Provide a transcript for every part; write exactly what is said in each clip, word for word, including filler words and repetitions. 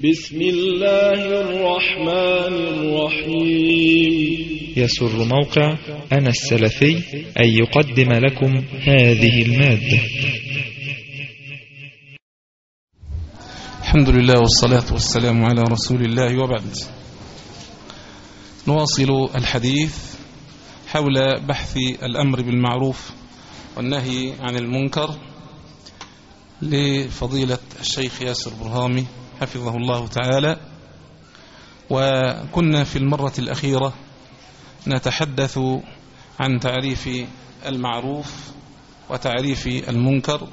بسم الله الرحمن الرحيم. يسر موقع أنا السلفي أن يقدم لكم هذه المادة. الحمد لله والصلاة والسلام على رسول الله، وبعد. نواصل الحديث حول بحث الأمر بالمعروف والنهي عن المنكر لفضيلة الشيخ ياسر برهامي حفظه الله تعالى. وكنا في المرة الأخيرة نتحدث عن تعريف المعروف وتعريف المنكر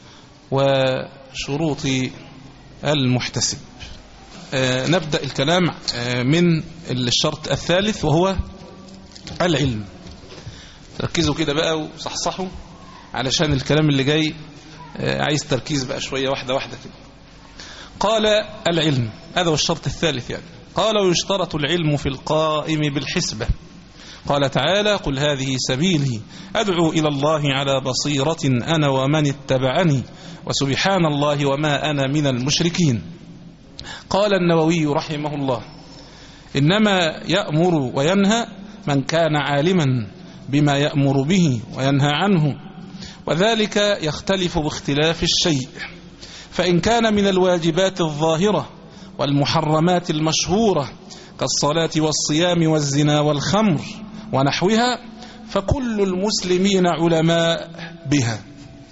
وشروط المحتسب. آه نبدأ الكلام آه من الشرط الثالث وهو العلم. ركزوا كده بقى وصحصحوا علشان الكلام اللي جاي آه عايز تركيز بقى شوية، واحدة واحدة كده. قال العلم، هذا هو الشرط الثالث يعني. قال ويشترط العلم في القائم بالحسبة. قال تعالى: قل هذه سبيلي أدعو إلى الله على بصيرة أنا ومن اتبعني وسبحان الله وما أنا من المشركين. قال النووي رحمه الله: إنما يأمر وينهى من كان عالما بما يأمر به وينهى عنه، وذلك يختلف باختلاف الشيء، فإن كان من الواجبات الظاهرة والمحرمات المشهورة كالصلاة والصيام والزنا والخمر ونحوها فكل المسلمين علماء بها،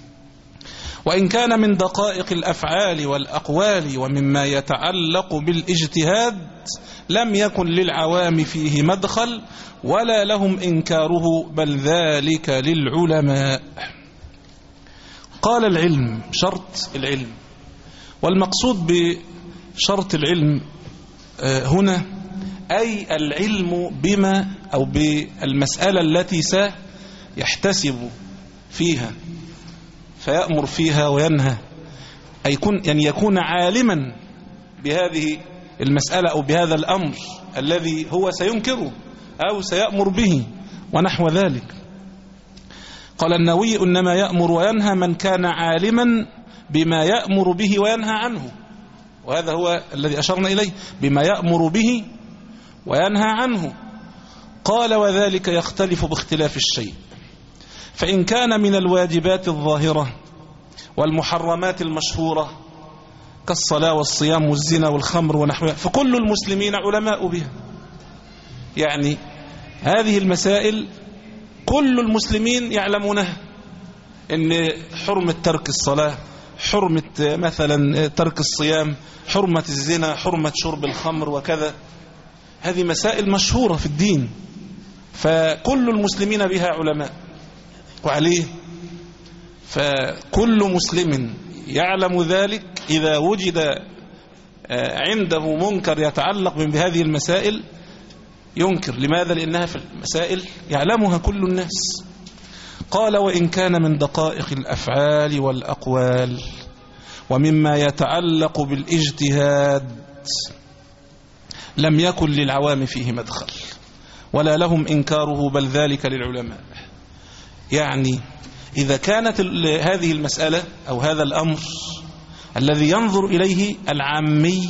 وإن كان من دقائق الأفعال والأقوال ومما يتعلق بالاجتهاد لم يكن للعوام فيه مدخل ولا لهم إنكاره، بل ذلك للعلماء. قال العلم، شرط العلم. والمقصود بشرط العلم هنا أي العلم بما أو بالمسألة التي سيحتسب فيها فيأمر فيها وينهى، أي يكون يعني يكون عالما بهذه المسألة أو بهذا الأمر الذي هو سينكره أو سيأمر به ونحو ذلك. قال النووي: إنما يأمر وينهى من كان عالما بما يأمر به وينهى عنه، وهذا هو الذي أشرنا إليه، بما يأمر به وينهى عنه. قال: وذلك يختلف باختلاف الشيء، فإن كان من الواجبات الظاهرة والمحرمات المشهورة كالصلاة والصيام والزنا والخمر ونحوها فكل المسلمين علماء بها. يعني هذه المسائل كل المسلمين يعلمونها، إن حرمة ترك الصلاة، حرمة مثلا ترك الصيام، حرمة الزنا، حرمة شرب الخمر وكذا، هذه مسائل مشهورة في الدين، فكل المسلمين بها علماء. وعليه فكل مسلم يعلم ذلك إذا وجد عنده منكر يتعلق بهذه المسائل ينكر. لماذا؟ لأنها في المسائل يعلمها كل الناس. قال: وإن كان من دقائق الأفعال والأقوال ومما يتعلق بالاجتهاد لم يكن للعوام فيه مدخل ولا لهم إنكاره، بل ذلك للعلماء. يعني إذا كانت هذه المسألة أو هذا الأمر الذي ينظر إليه العامي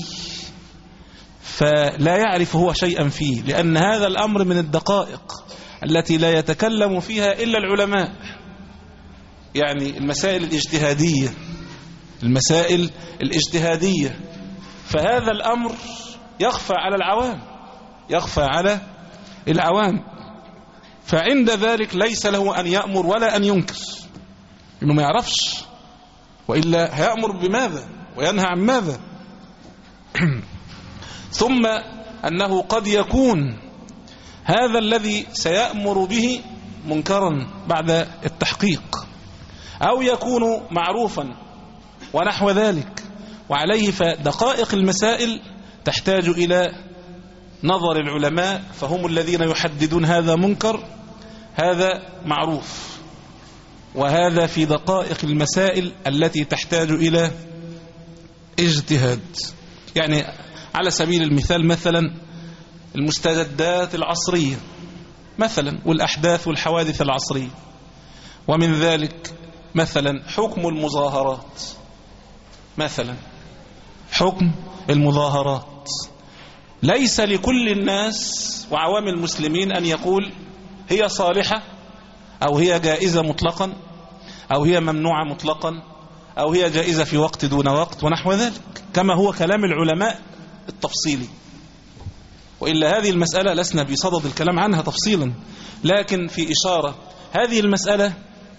فلا يعرف هو شيئا فيه، لأن هذا الأمر من الدقائق التي لا يتكلم فيها إلا العلماء، يعني المسائل الاجتهادية المسائل الاجتهادية فهذا الأمر يخفى على العوام يخفى على العوام فعند ذلك ليس له أن يأمر ولا أن ينكر، إنه ما يعرفش، وإلا هيأمر بماذا وينهى عن ماذا؟ ثم أنه قد يكون هذا الذي سيأمر به منكرا بعد التحقيق، أو يكون معروفا ونحو ذلك. وعليه فدقائق المسائل تحتاج إلى نظر العلماء، فهم الذين يحددون هذا منكر هذا معروف، وهذا في دقائق المسائل التي تحتاج إلى اجتهاد. يعني على سبيل المثال مثلا المستجدات العصرية مثلا والأحداث والحوادث العصرية، ومن ذلك مثلا حكم المظاهرات، مثلا حكم المظاهرات. ليس لكل الناس وعوام المسلمين أن يقول هي صالحة أو هي جائزة مطلقا أو هي ممنوعة مطلقا أو هي جائزة في وقت دون وقت ونحو ذلك، كما هو كلام العلماء التفصيلي. وإلا هذه المسألة لسنا بصدد الكلام عنها تفصيلا، لكن في إشارة. هذه المسألة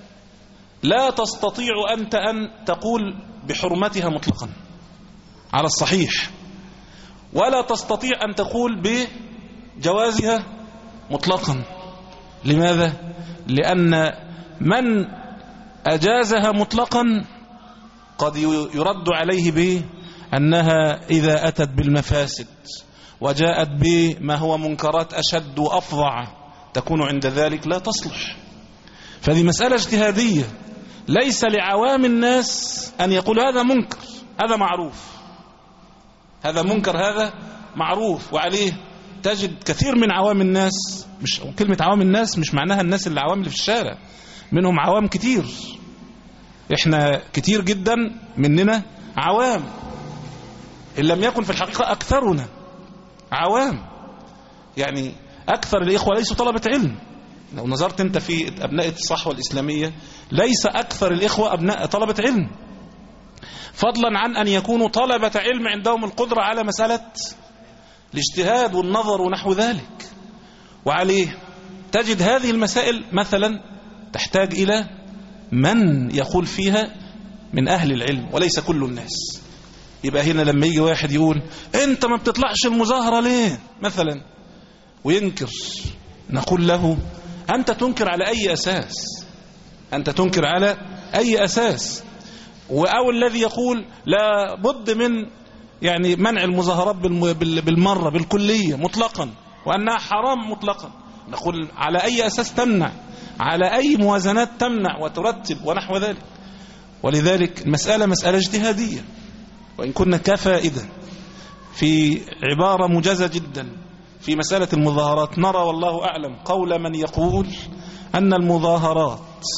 لا تستطيع أنت أن تقول بحرمتها مطلقا على الصحيح، ولا تستطيع أن تقول بجوازها مطلقا. لماذا؟ لأن من أجازها مطلقا قد يرد عليه بأنها إذا أتت بالمفاسد وجاءت بما هو منكرات أشد وأفظع تكون عند ذلك لا تصلح. فهذه مسألة اجتهادية، ليس لعوام الناس أن يقول هذا منكر، هذا معروف، هذا منكر، هذا معروف وعليه. تجد كثير من عوام الناس، مش كلمة عوام الناس مش معناها الناس اللي عوام اللي في الشارع، منهم عوام كتير، احنا كتير جدا مننا عوام، إن لم يكن في الحقيقة أكثرنا عوام. يعني أكثر الإخوة ليسوا طلبة علم. لو نظرت أنت في أبناء الصحوة الإسلامية ليس أكثر الإخوة أبناء طلبة علم، فضلا عن أن يكونوا طلبة علم عندهم القدرة على مسألة الاجتهاد والنظر ونحو ذلك. وعليه تجد هذه المسائل مثلا تحتاج إلى من يقول فيها من أهل العلم وليس كل الناس. يبقى هنا لما يجي واحد يقول أنت ما بتطلعش المظاهرة ليه مثلا وينكر، نقول له أنت تنكر على أي أساس؟ أنت تنكر على أي أساس؟ أو الذي يقول لا بد من يعني منع المظاهرات بالمرة بالكلية مطلقا وأنها حرام مطلقا، نقول على أي أساس تمنع؟ على أي موازنات تمنع وترتب ونحو ذلك؟ ولذلك المسألة مسألة اجتهادية، وإن كنا كفائدة في عبارة مجازة جدا في مسألة المظاهرات نرى والله أعلم قول من يقول أن المظاهرات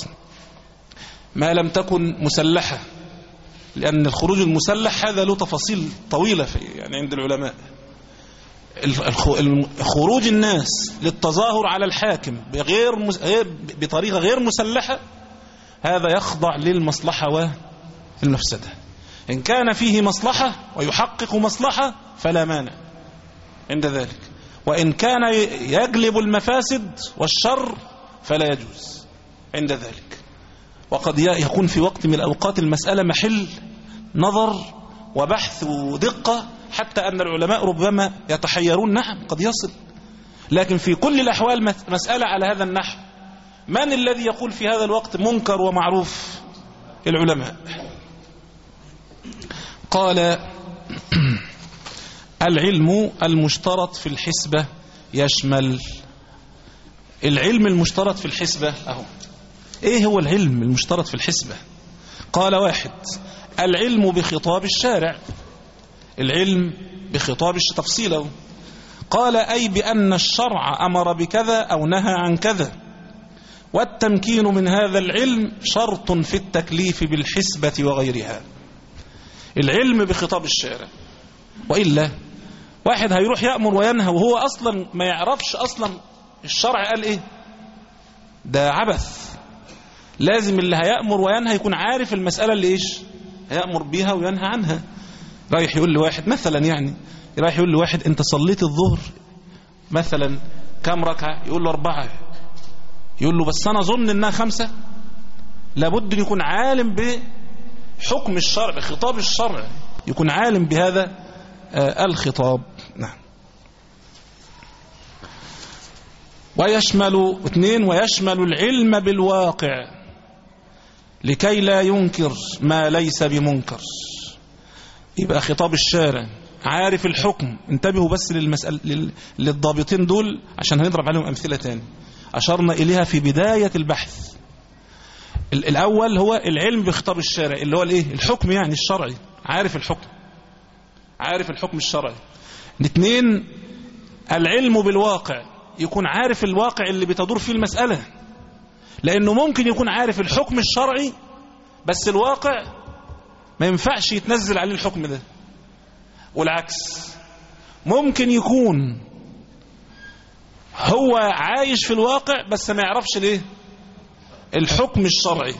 ما لم تكن مسلحة، لأن الخروج المسلح هذا له تفاصيل طويلة في يعني عند العلماء. خروج الناس للتظاهر على الحاكم بغير بطريقة غير مسلحة هذا يخضع للمصلحة والمفسدة. إن كان فيه مصلحة ويحقق مصلحة فلا مانع عند ذلك، وإن كان يجلب المفاسد والشر فلا يجوز عند ذلك. وقد يكون في وقت من الأوقات المسألة محل نظر وبحث ودقة حتى أن العلماء ربما يتحيرون، نعم قد يصل، لكن في كل الأحوال مسألة على هذا النحو من الذي يقول في هذا الوقت منكر ومعروف؟ العلماء. قال العلم المشترط في الحسبة يشمل. العلم المشترط في الحسبة أهو. إيه هو العلم المشترط في الحسبة؟ قال واحد العلم بخطاب الشارع، العلم بخطاب تفصيله. قال أي بأن الشرع أمر بكذا أو نهى عن كذا، والتمكين من هذا العلم شرط في التكليف بالحسبة وغيرها. العلم بخطاب الشارع، وإلا واحد هيروح يأمر وينهى وهو أصلا ما يعرفش أصلا الشرع قال إيه، ده عبث. لازم اللي هيأمر وينهى يكون عارف المسألة اللي إيش هيأمر بيها وينهى عنها. رايح يقول لواحد مثلا يعني رايح يقول لواحد أنت صليت الظهر مثلا كم ركعة؟ يقول له أربعة. يقول له بس أنا أظن إنها خمسة. لابد أن يكون عالم بحكم الشرع بخطاب الشرع، يكون عالم بهذا آه الخطاب. نعم. ويشمل اثنين ويشمل العلم بالواقع لكي لا ينكر ما ليس بمنكر. يبقى خطاب الشارع عارف الحكم. انتبهوا بس للمسألة للضابطين دول عشان هنضرب عليهم أمثلة تاني أشرنا إليها في بداية البحث. الأول هو العلم بخطاب الشارع اللي هو الإيه؟ الحكم يعني الشرعي، عارف الحكم عارف الحكم الشرعي. الاثنين العلم بالواقع، يكون عارف الواقع اللي بتدور فيه المسألة، لأنه ممكن يكون عارف الحكم الشرعي بس الواقع ما ينفعش يتنزل عليه الحكم ده، والعكس. ممكن يكون هو عايش في الواقع بس ما يعرفش ليه الحكم الشرعي.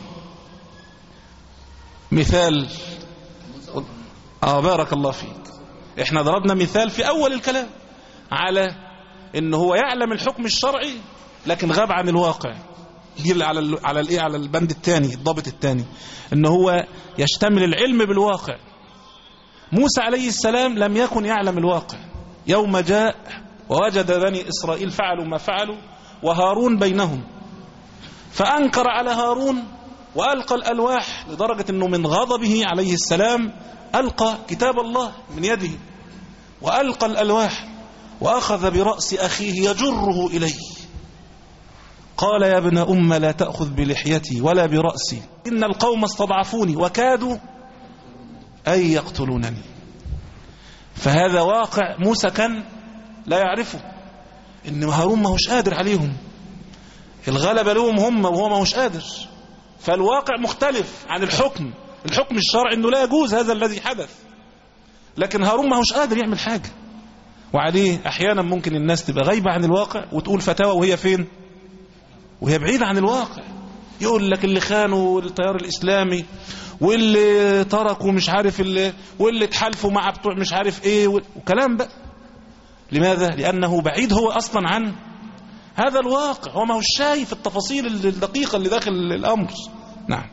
مثال، آه بارك الله فيك، احنا ضربنا مثال في أول الكلام على إن هو يعلم الحكم الشرعي لكن غاب عن الواقع. دي على ال على الايه على البند الثاني، الضابط الثاني، إن هو يشتمل العلم بالواقع. موسى عليه السلام لم يكن يعلم الواقع يوم جاء ووجد بني إسرائيل فعلوا ما فعلوا وهارون بينهم، فأنكر على هارون وألقى الألواح، لدرجة أنه من غضبه عليه السلام ألقى كتاب الله من يده وألقى الألواح وأخذ برأس أخيه يجره إليه. قال يا ابن أم لا تأخذ بلحيتي ولا برأسي، إن القوم استضعفوني وكادوا أن يقتلونني. فهذا واقع موسى كان لا يعرفه، إن هارون ما هوش قادر عليهم، الغلبة لهم هم وهو ما هوش قادر. فالواقع مختلف عن الحكم. الحكم الشرعي إنه لا يجوز هذا الذي حدث، لكن هارون ما هوش قادر يعمل حاجة. وعليه أحيانا ممكن الناس تبقى غايبة عن الواقع وتقول فتاوى وهي فين؟ وهي بعيدة عن الواقع. يقول لك اللي خانوا التيار الإسلامي واللي تركوا مش عارف اللي واللي اتحالفوا مع بتوع مش عارف ايه وكلام بقى. لماذا؟ لأنه بعيد هو أصلا عن هذا الواقع، وما هو شايف التفاصيل الدقيقة اللي داخل الأمر. نعم.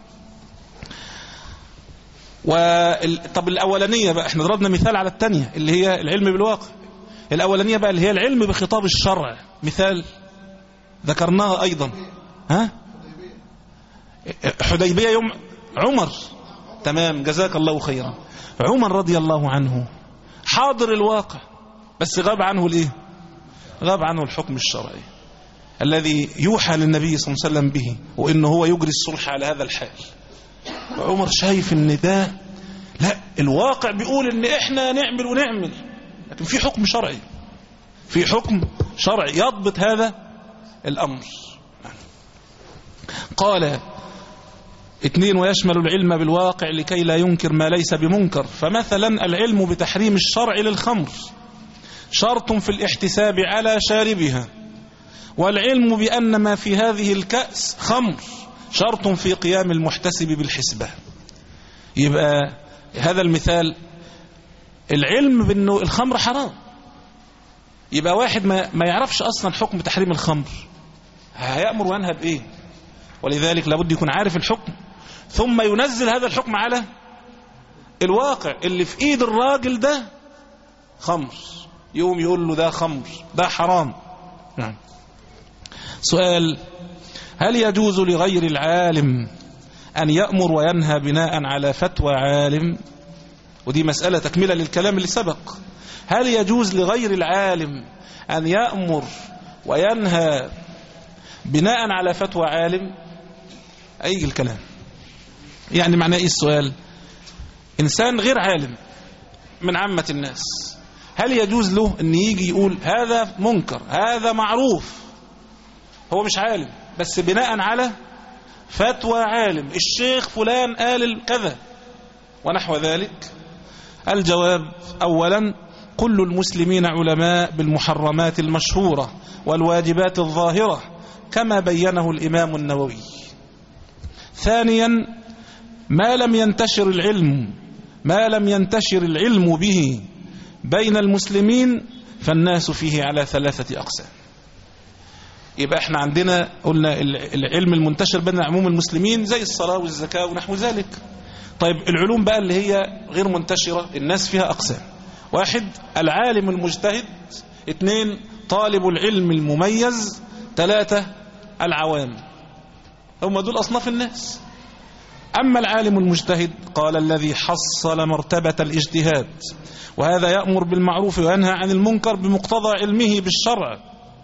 طب الأولانية بقى، احنا ضربنا مثال على الثانية اللي هي العلم بالواقع. الأولانية بقى اللي هي العلم بخطاب الشرع، مثال ذكرناها أيضا، ها؟ حديبية يوم عمر. تمام، جزاك الله خيرا. عمر رضي الله عنه حاضر الواقع بس غاب عنه الايه؟ غاب عنه الحكم الشرعي الذي يوحى للنبي صلى الله عليه وسلم به، وإنه هو يجري الصلح على هذا الحال. وعمر شايف ان ده لا، الواقع بيقول ان احنا نعمل ونعمل، لكن في حكم شرعي، في حكم شرعي يضبط هذا الأمر. قال اثنين: ويشمل العلم بالواقع لكي لا ينكر ما ليس بمنكر. فمثلا العلم بتحريم الشرع للخمر شرط في الاحتساب على شاربها، والعلم بأن ما في هذه الكأس خمر شرط في قيام المحتسب بالحسبة. يبقى هذا المثال العلم بأنه الخمر حرام، يبقى واحد ما, ما يعرفش أصلا حكم تحريم الخمر هيأمر وينهى بإيه؟ ولذلك لابد يكون عارف الحكم ثم ينزل هذا الحكم على الواقع اللي في ايد الراجل ده خمر، يوم يقول له ده خمر، ده حرام. نعم. سؤال: هل يجوز لغير العالم أن يأمر وينهى بناء على فتوى عالم؟ ودي مسألة تكملة للكلام اللي سبق. هل يجوز لغير العالم أن يأمر وينهى بناء على فتوى عالم؟ أي الكلام يعني معناه إيه السؤال؟ إنسان غير عالم من عامة الناس، هل يجوز له أن يجي يقول هذا منكر هذا معروف؟ هو مش عالم بس بناء على فتوى عالم، الشيخ فلان قال كذا ونحو ذلك. الجواب: أولا كل المسلمين علماء بالمحرمات المشهورة والواجبات الظاهرة كما بينه الإمام النووي. ثانيا ما لم ينتشر العلم ما لم ينتشر العلم به بين المسلمين فالناس فيه على ثلاثة أقسام. يبقى احنا عندنا قلنا العلم المنتشر بين عموم المسلمين زي الصلاة والزكاة ونحو ذلك. طيب العلوم بقى اللي هي غير منتشرة الناس فيها أقسام: واحد العالم المجتهد، اثنين طالب العلم المميز، ثلاثة العوام. هم دول أصناف الناس. أما العالم المجتهد قال الذي حصل مرتبة الاجتهاد، وهذا يأمر بالمعروف وينهى عن المنكر بمقتضى علمه بالشرع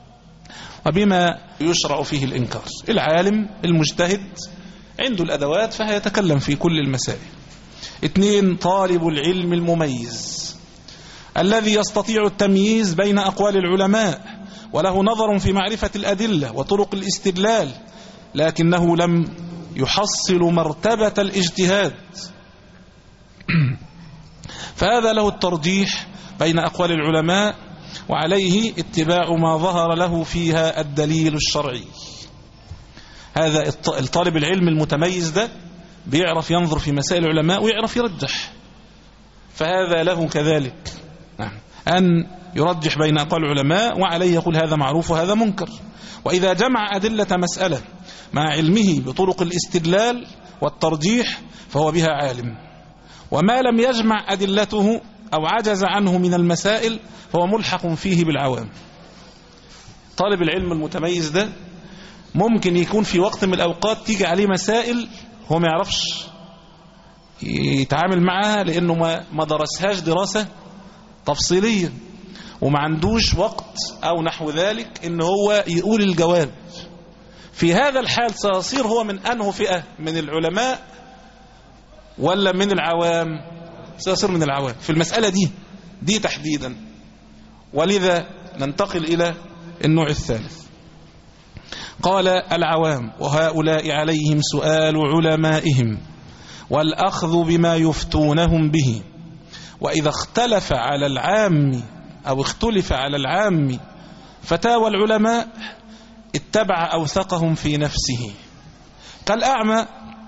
وبما يشرع فيه الإنكار. العالم المجتهد عنده الأدوات فهيتكلم في كل المسائل. اثنين طالب العلم المميز الذي يستطيع التمييز بين أقوال العلماء وله نظر في معرفة الأدلة وطرق الاستدلال، لكنه لم يحصل مرتبة الاجتهاد، فهذا له الترجيح بين أقوال العلماء، وعليه اتباع ما ظهر له فيها الدليل الشرعي. هذا الطالب العلم المتميز ده بيعرف ينظر في مسائل العلماء ويعرف يرجح، فهذا له كذلك أن يرجح بين أقوال العلماء، وعليه يقول هذا معروف وهذا منكر. وإذا جمع أدلة مسألة مع علمه بطرق الاستدلال والترجيح فهو بها عالم، وما لم يجمع أدلته أو عجز عنه من المسائل فهو ملحق فيه بالعوام. طالب العلم المتميز ده ممكن يكون في وقت من الأوقات تيجي عليه مسائل هو ما يعرفش يتعامل معها لأنه ما درسهاش دراسة تفصيلية، وما عندوش وقت أو نحو ذلك إن هو يقول الجواب. في هذا الحال سيصير هو من أنه فئة من العلماء ولا من العوام؟ سيصير من العوام في المسألة دي دي تحديدا. ولذا ننتقل إلى النوع الثالث. قال العوام وهؤلاء عليهم سؤال علمائهم والأخذ بما يفتونهم به، وإذا اختلف على العام أو اختلف على العام فتاوى العلماء اتبع أوثقهم في نفسه، كالأعمى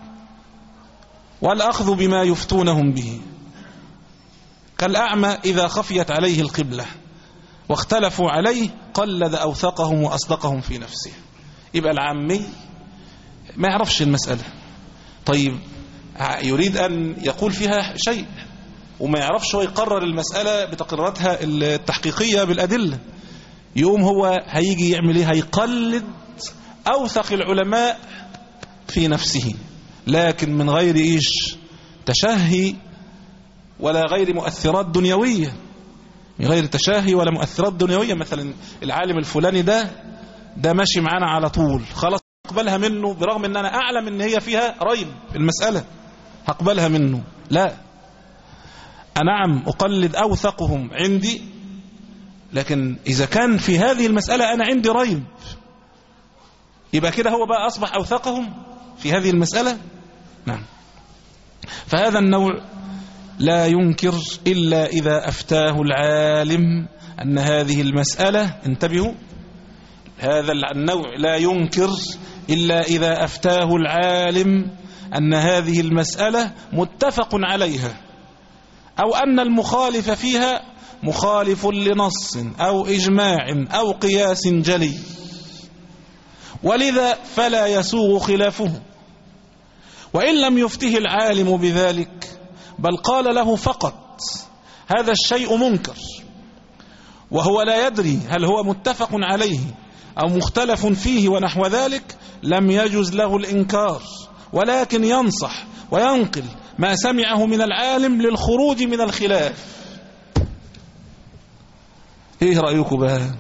والأخذ بما يفتونهم به. كالأعمى إذا خفيت عليه القبلة واختلفوا عليه قلد أوثقهم وأصدقهم في نفسه. يبقى العامي ما يعرفش المسألة، طيب يريد أن يقول فيها شيء وما يعرفش هو يقرر المسألة بتقريراتها التحقيقية بالأدلة، يوم هو هيجي يعمل ايه؟ هيقلد أوثق العلماء في نفسه، لكن من غير إيش؟ تشهي ولا غير مؤثرات دنيوية، من غير تشهي ولا مؤثرات دنيوية. مثلا العالم الفلاني ده ده ماشي معانا على طول، خلاص هقبلها منه برغم ان انا اعلم ان هي فيها ريب المسألة، هقبلها منه. لا، نعم أقلد أوثقهم عندي، لكن إذا كان في هذه المسألة أنا عندي ريب يبقى كده هو بقى أصبح أوثقهم في هذه المسألة. نعم. فهذا النوع لا ينكر إلا إذا أفتاه العالم أن هذه المسألة، انتبهوا، هذا النوع لا ينكر إلا إذا أفتاه العالم أن هذه المسألة متفق عليها، أو أن المخالف فيها مخالف لنص أو إجماع أو قياس جلي، ولذا فلا يسوغ خلافه. وإن لم يفته العالم بذلك بل قال له فقط هذا الشيء منكر وهو لا يدري هل هو متفق عليه أو مختلف فيه ونحو ذلك، لم يجوز له الإنكار، ولكن ينصح وينقل ما سمعه من العالم للخروج من الخلاف. ايه رأيكم بقى؟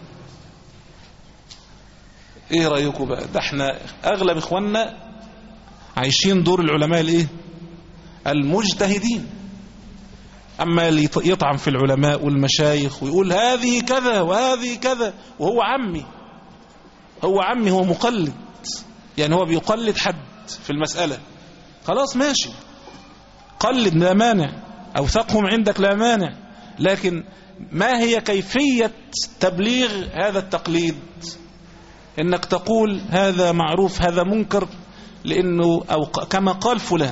ايه رأيكم بقى؟ ده احنا اغلب اخواننا عايشين دور العلماء الايه؟ المجتهدين. اما اللي يطعن في العلماء والمشايخ ويقول هذه كذا وهذه كذا، وهو عمي هو عمي هو مقلد، يعني هو بيقلد حد في المسألة، خلاص ماشي قلد لا مانع، أوثقهم عندك لا مانع، لكن ما هي كيفية تبليغ هذا التقليد؟ إنك تقول هذا معروف هذا منكر لأنه أو كما قال فلان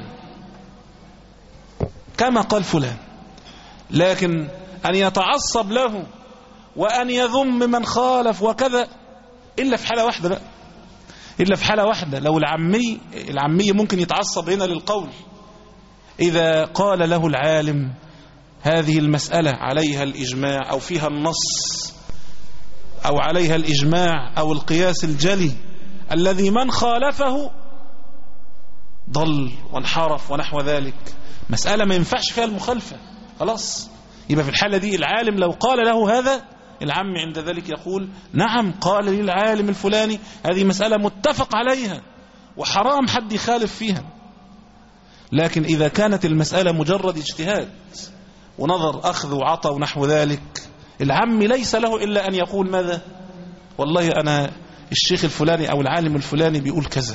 كما قال فلان، لكن أن يتعصب له وأن يذم من خالف وكذا إلا في حالة واحدة بقى، إلا في حالة واحدة، لو العمي العمي ممكن يتعصب هنا للقول، إذا قال له العالم هذه المسألة عليها الإجماع أو فيها النص أو عليها الإجماع أو القياس الجلي الذي من خالفه ضل وانحرف ونحو ذلك، مسألة ما ينفعش فيها المخالفة، خلاص يبقى في الحالة دي العالم لو قال له هذا، العم عند ذلك يقول نعم قال لي العالم الفلاني هذه مسألة متفق عليها وحرام حد يخالف فيها. لكن إذا كانت المسألة مجرد اجتهاد ونظر أخذ وعطى ونحو ذلك، العم ليس له إلا أن يقول ماذا؟ والله أنا الشيخ الفلاني أو العالم الفلاني بيقول كذا،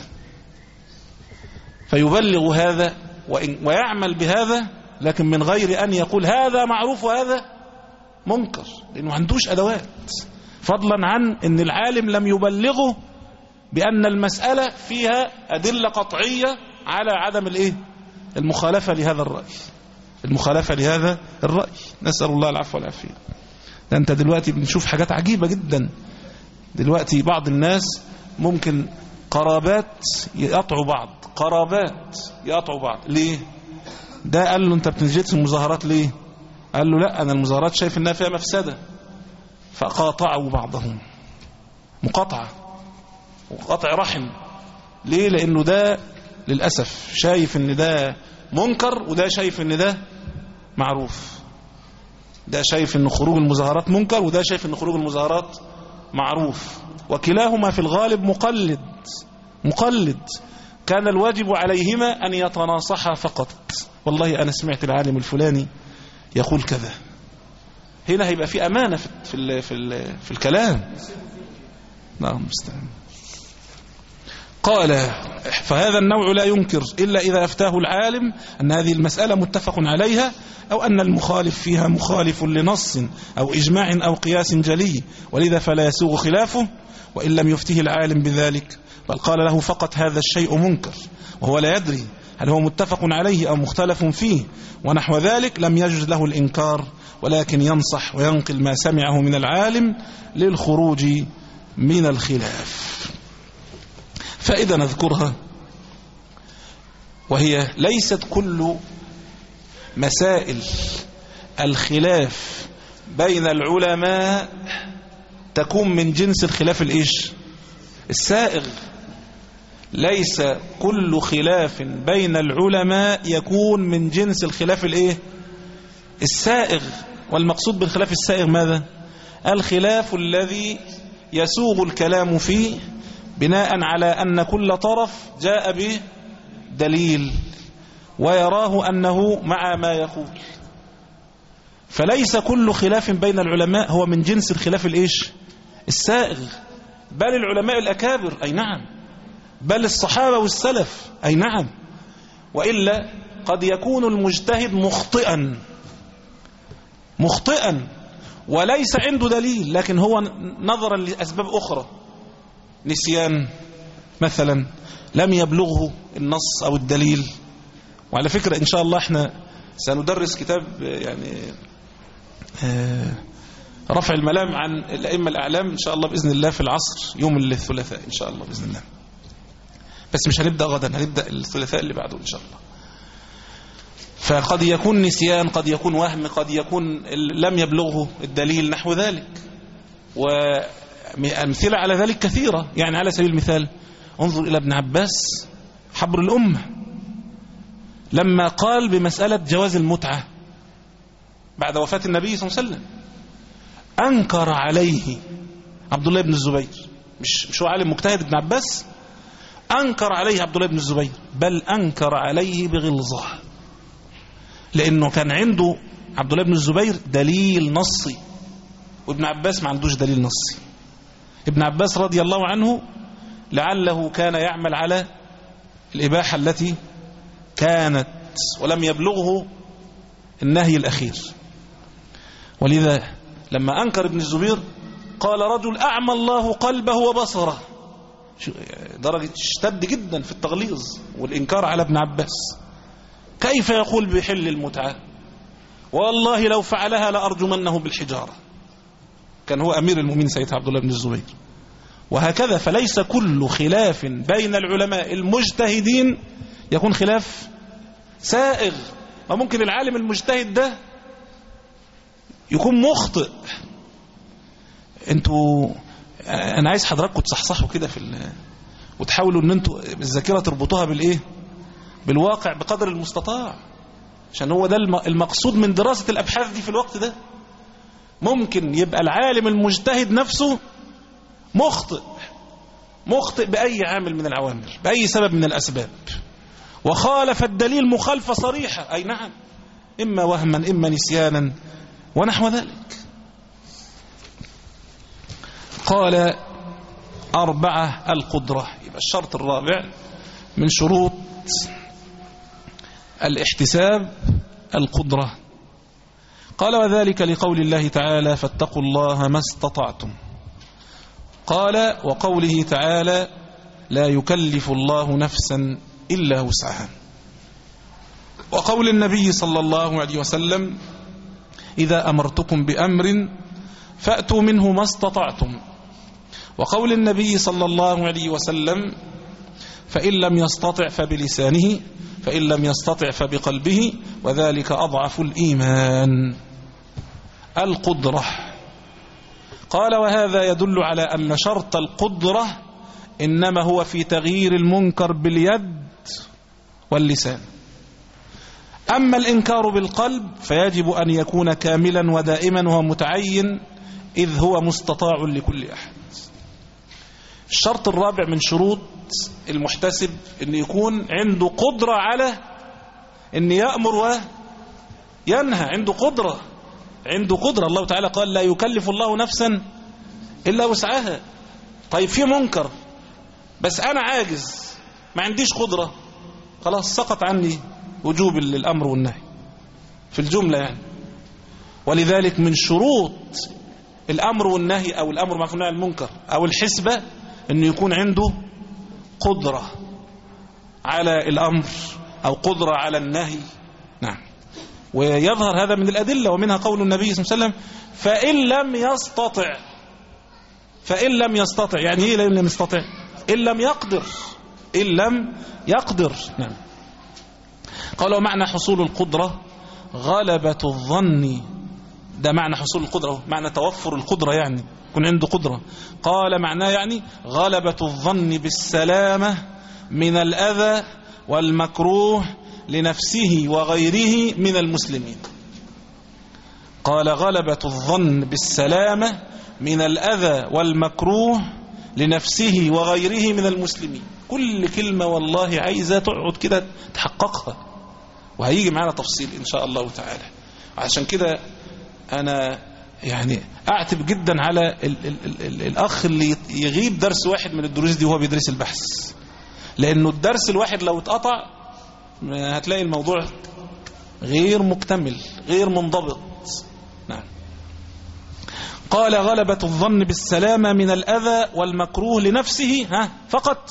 فيبلغ هذا ويعمل بهذا، لكن من غير أن يقول هذا معروف وهذا منكر، لأنه ما عندوش أدوات، فضلا عن أن العالم لم يبلغه بأن المسألة فيها أدلة قطعية على عدم الإيه؟ المخالفة لهذا الرأي، المخالفة لهذا الرأي. نسأل الله العفو والعافية. ده أنت دلوقتي بنشوف حاجات عجيبة جدا. دلوقتي بعض الناس ممكن قرابات يقطعوا بعض، قرابات يقطعوا بعض. ليه؟ ده قال له أنت بتنجدش المظاهرات ليه؟ قال له لا، أنا المظاهرات شايف أنها فيها مفسدة، فقاطعوا بعضهم مقاطعة وقطع رحم. ليه؟ لأنه ده للأسف شايف أن ده منكر، وده شايف أن ده معروف. ده شايف أن خروج المظاهرات منكر، وده شايف أن خروج المظاهرات معروف، وكلاهما في الغالب مقلد مقلد كان الواجب عليهما أن يتناصحا فقط. والله أنا سمعت العالم الفلاني يقول كذا، هنا هيبقى في أمانة في في في, في الكلام. نعم مستعان. قال فهذا النوع لا ينكر إلا إذا أفتاه العالم أن هذه المسألة متفق عليها، أو أن المخالف فيها مخالف لنص أو إجماع أو قياس جلي، ولذا فلا يسوغ خلافه. وإن لم يفته العالم بذلك بل قال له فقط هذا الشيء منكر وهو لا يدري هل هو متفق عليه أو مختلف فيه ونحو ذلك، لم يجوز له الإنكار، ولكن ينصح وينقل ما سمعه من العالم للخروج من الخلاف. فإذا نذكرها، وهي ليست كل مسائل الخلاف بين العلماء تكون من جنس الخلاف الإيش؟ السائغ. ليس كل خلاف بين العلماء يكون من جنس الخلاف الإيه؟ السائغ. والمقصود بالخلاف السائغ ماذا؟ الخلاف الذي يسوغ الكلام فيه بناء على أن كل طرف جاء به دليل ويراه أنه مع ما يقول. فليس كل خلاف بين العلماء هو من جنس الخلاف الإيش؟ السائغ. بل العلماء الأكابر أي نعم، بل الصحابة والسلف أي نعم. وإلا قد يكون المجتهد مخطئا مخطئا وليس عنده دليل، لكن هو نظرا لأسباب أخرى، نسيان مثلا، لم يبلغه النص أو الدليل. وعلى فكرة إن شاء الله احنا سندرس كتاب يعني رفع الملام عن الأئمة الأعلام إن شاء الله بإذن الله في العصر يوم الثلاثاء إن شاء الله بإذن الله، بس مش هنبدأ غدا، هنبدأ الثلاثاء اللي بعده إن شاء الله. فقد يكون نسيان، قد يكون وهم، قد يكون لم يبلغه الدليل نحو ذلك. وأمثلة على ذلك كثيرة. يعني على سبيل المثال انظر إلى ابن عباس حبر الأمة لما قال بمسألة جواز المتعة بعد وفاة النبي صلى الله عليه وسلم، أنكر عليه عبد الله بن الزبير. مش مش هو عالم مجتهد ابن عباس؟ أنكر عليه عبد الله بن الزبير، بل أنكر عليه بغلظة، لأنه كان عنده عبد الله بن الزبير دليل نصي وابن عباس ما عندوش دليل نصي. ابن عباس رضي الله عنه لعله كان يعمل على الإباحة التي كانت ولم يبلغه النهي الأخير. ولذا لما أنكر ابن الزبير قال رجل أعمى الله قلبه وبصره، درجة اشتد جدا في التغليظ والإنكار على ابن عباس. كيف يقول بحل المتعة؟ والله لو فعلها لأرجمنه بالحجارة. كان هو أمير المؤمنين سيدنا عبد الله بن الزبير. وهكذا فليس كل خلاف بين العلماء المجتهدين يكون خلاف سائغ. وممكن العالم المجتهد ده يكون مخطئ. انتوا انا عايز حضراتكم تصحصحوا كده في وتحاولوا ان انتوا الذاكره تربطوها بالايه؟ بالواقع بقدر المستطاع، عشان هو ده المقصود من دراسة الابحاث دي في الوقت ده. ممكن يبقى العالم المجتهد نفسه مخطئ مخطئ بأي عامل من العوامل، بأي سبب من الأسباب، وخالف الدليل مخالفة صريحة أي نعم، إما وهما إما نسيانا ونحو ذلك. قال أربعة القدرة. يبقى الشرط الرابع من شروط الاحتساب القدرة. قال وذلك لقول الله تعالى فاتقوا الله ما استطعتم. قال وقوله تعالى لا يكلف الله نفسا إلا وسعها. وقول النبي صلى الله عليه وسلم إذا أمرتكم بأمر فأتوا منه ما استطعتم. وقول النبي صلى الله عليه وسلم فإن لم يستطع فبلسانه فإن لم يستطع فبقلبه وذلك أضعف الإيمان. القدرة. قال وهذا يدل على أن شرط القدرة إنما هو في تغيير المنكر باليد واللسان. أما الإنكار بالقلب فيجب أن يكون كاملا ودائما وهو متعين إذ هو مستطاع لكل أحد. الشرط الرابع من شروط المحتسب أن يكون عنده قدرة على أن يأمر وينهى. عنده قدرة عنده قدرة. الله تعالى قال لا يكلف الله نفسا إلا وسعها. طيب في منكر بس أنا عاجز ما عنديش قدرة، خلاص سقط عني وجوب الأمر والنهي في الجملة يعني. ولذلك من شروط الأمر والنهي أو الأمر معروف والنهي عن المنكر أو الحسبة أنه يكون عنده قدرة على الأمر أو قدرة على النهي. نعم. ويظهر هذا من الأدلة ومنها قول النبي صلى الله عليه وسلم فإن لم يستطع. فإن لم يستطع يعني إيه لم يستطع؟ إن لم يقدر. إن لم يقدر. نعم. قالوا معنى حصول القدرة غلبة الظن. ده معنى حصول القدرة، معنى توفر القدرة يعني يكون عنده قدرة. قال معناه يعني غلبة الظن بالسلامة من الأذى والمكروه لنفسه وغيره من المسلمين. قال غلبة الظن بالسلامة من الأذى والمكروه لنفسه وغيره من المسلمين. كل كلمة والله عايزة تقعد كده تحققها وهيجي معنا تفصيل إن شاء الله تعالى. عشان كده أنا يعني أعتب جدا على ال ال ال ال الأخ اللي يغيب درس واحد من الدروس دي وهو بيدرس البحث، لأنه الدرس الواحد لو اتقطع هتلاقي الموضوع غير مكتمل غير منضبط. نعم. قال غلبة الظن بالسلامة من الأذى والمكروه لنفسه ها فقط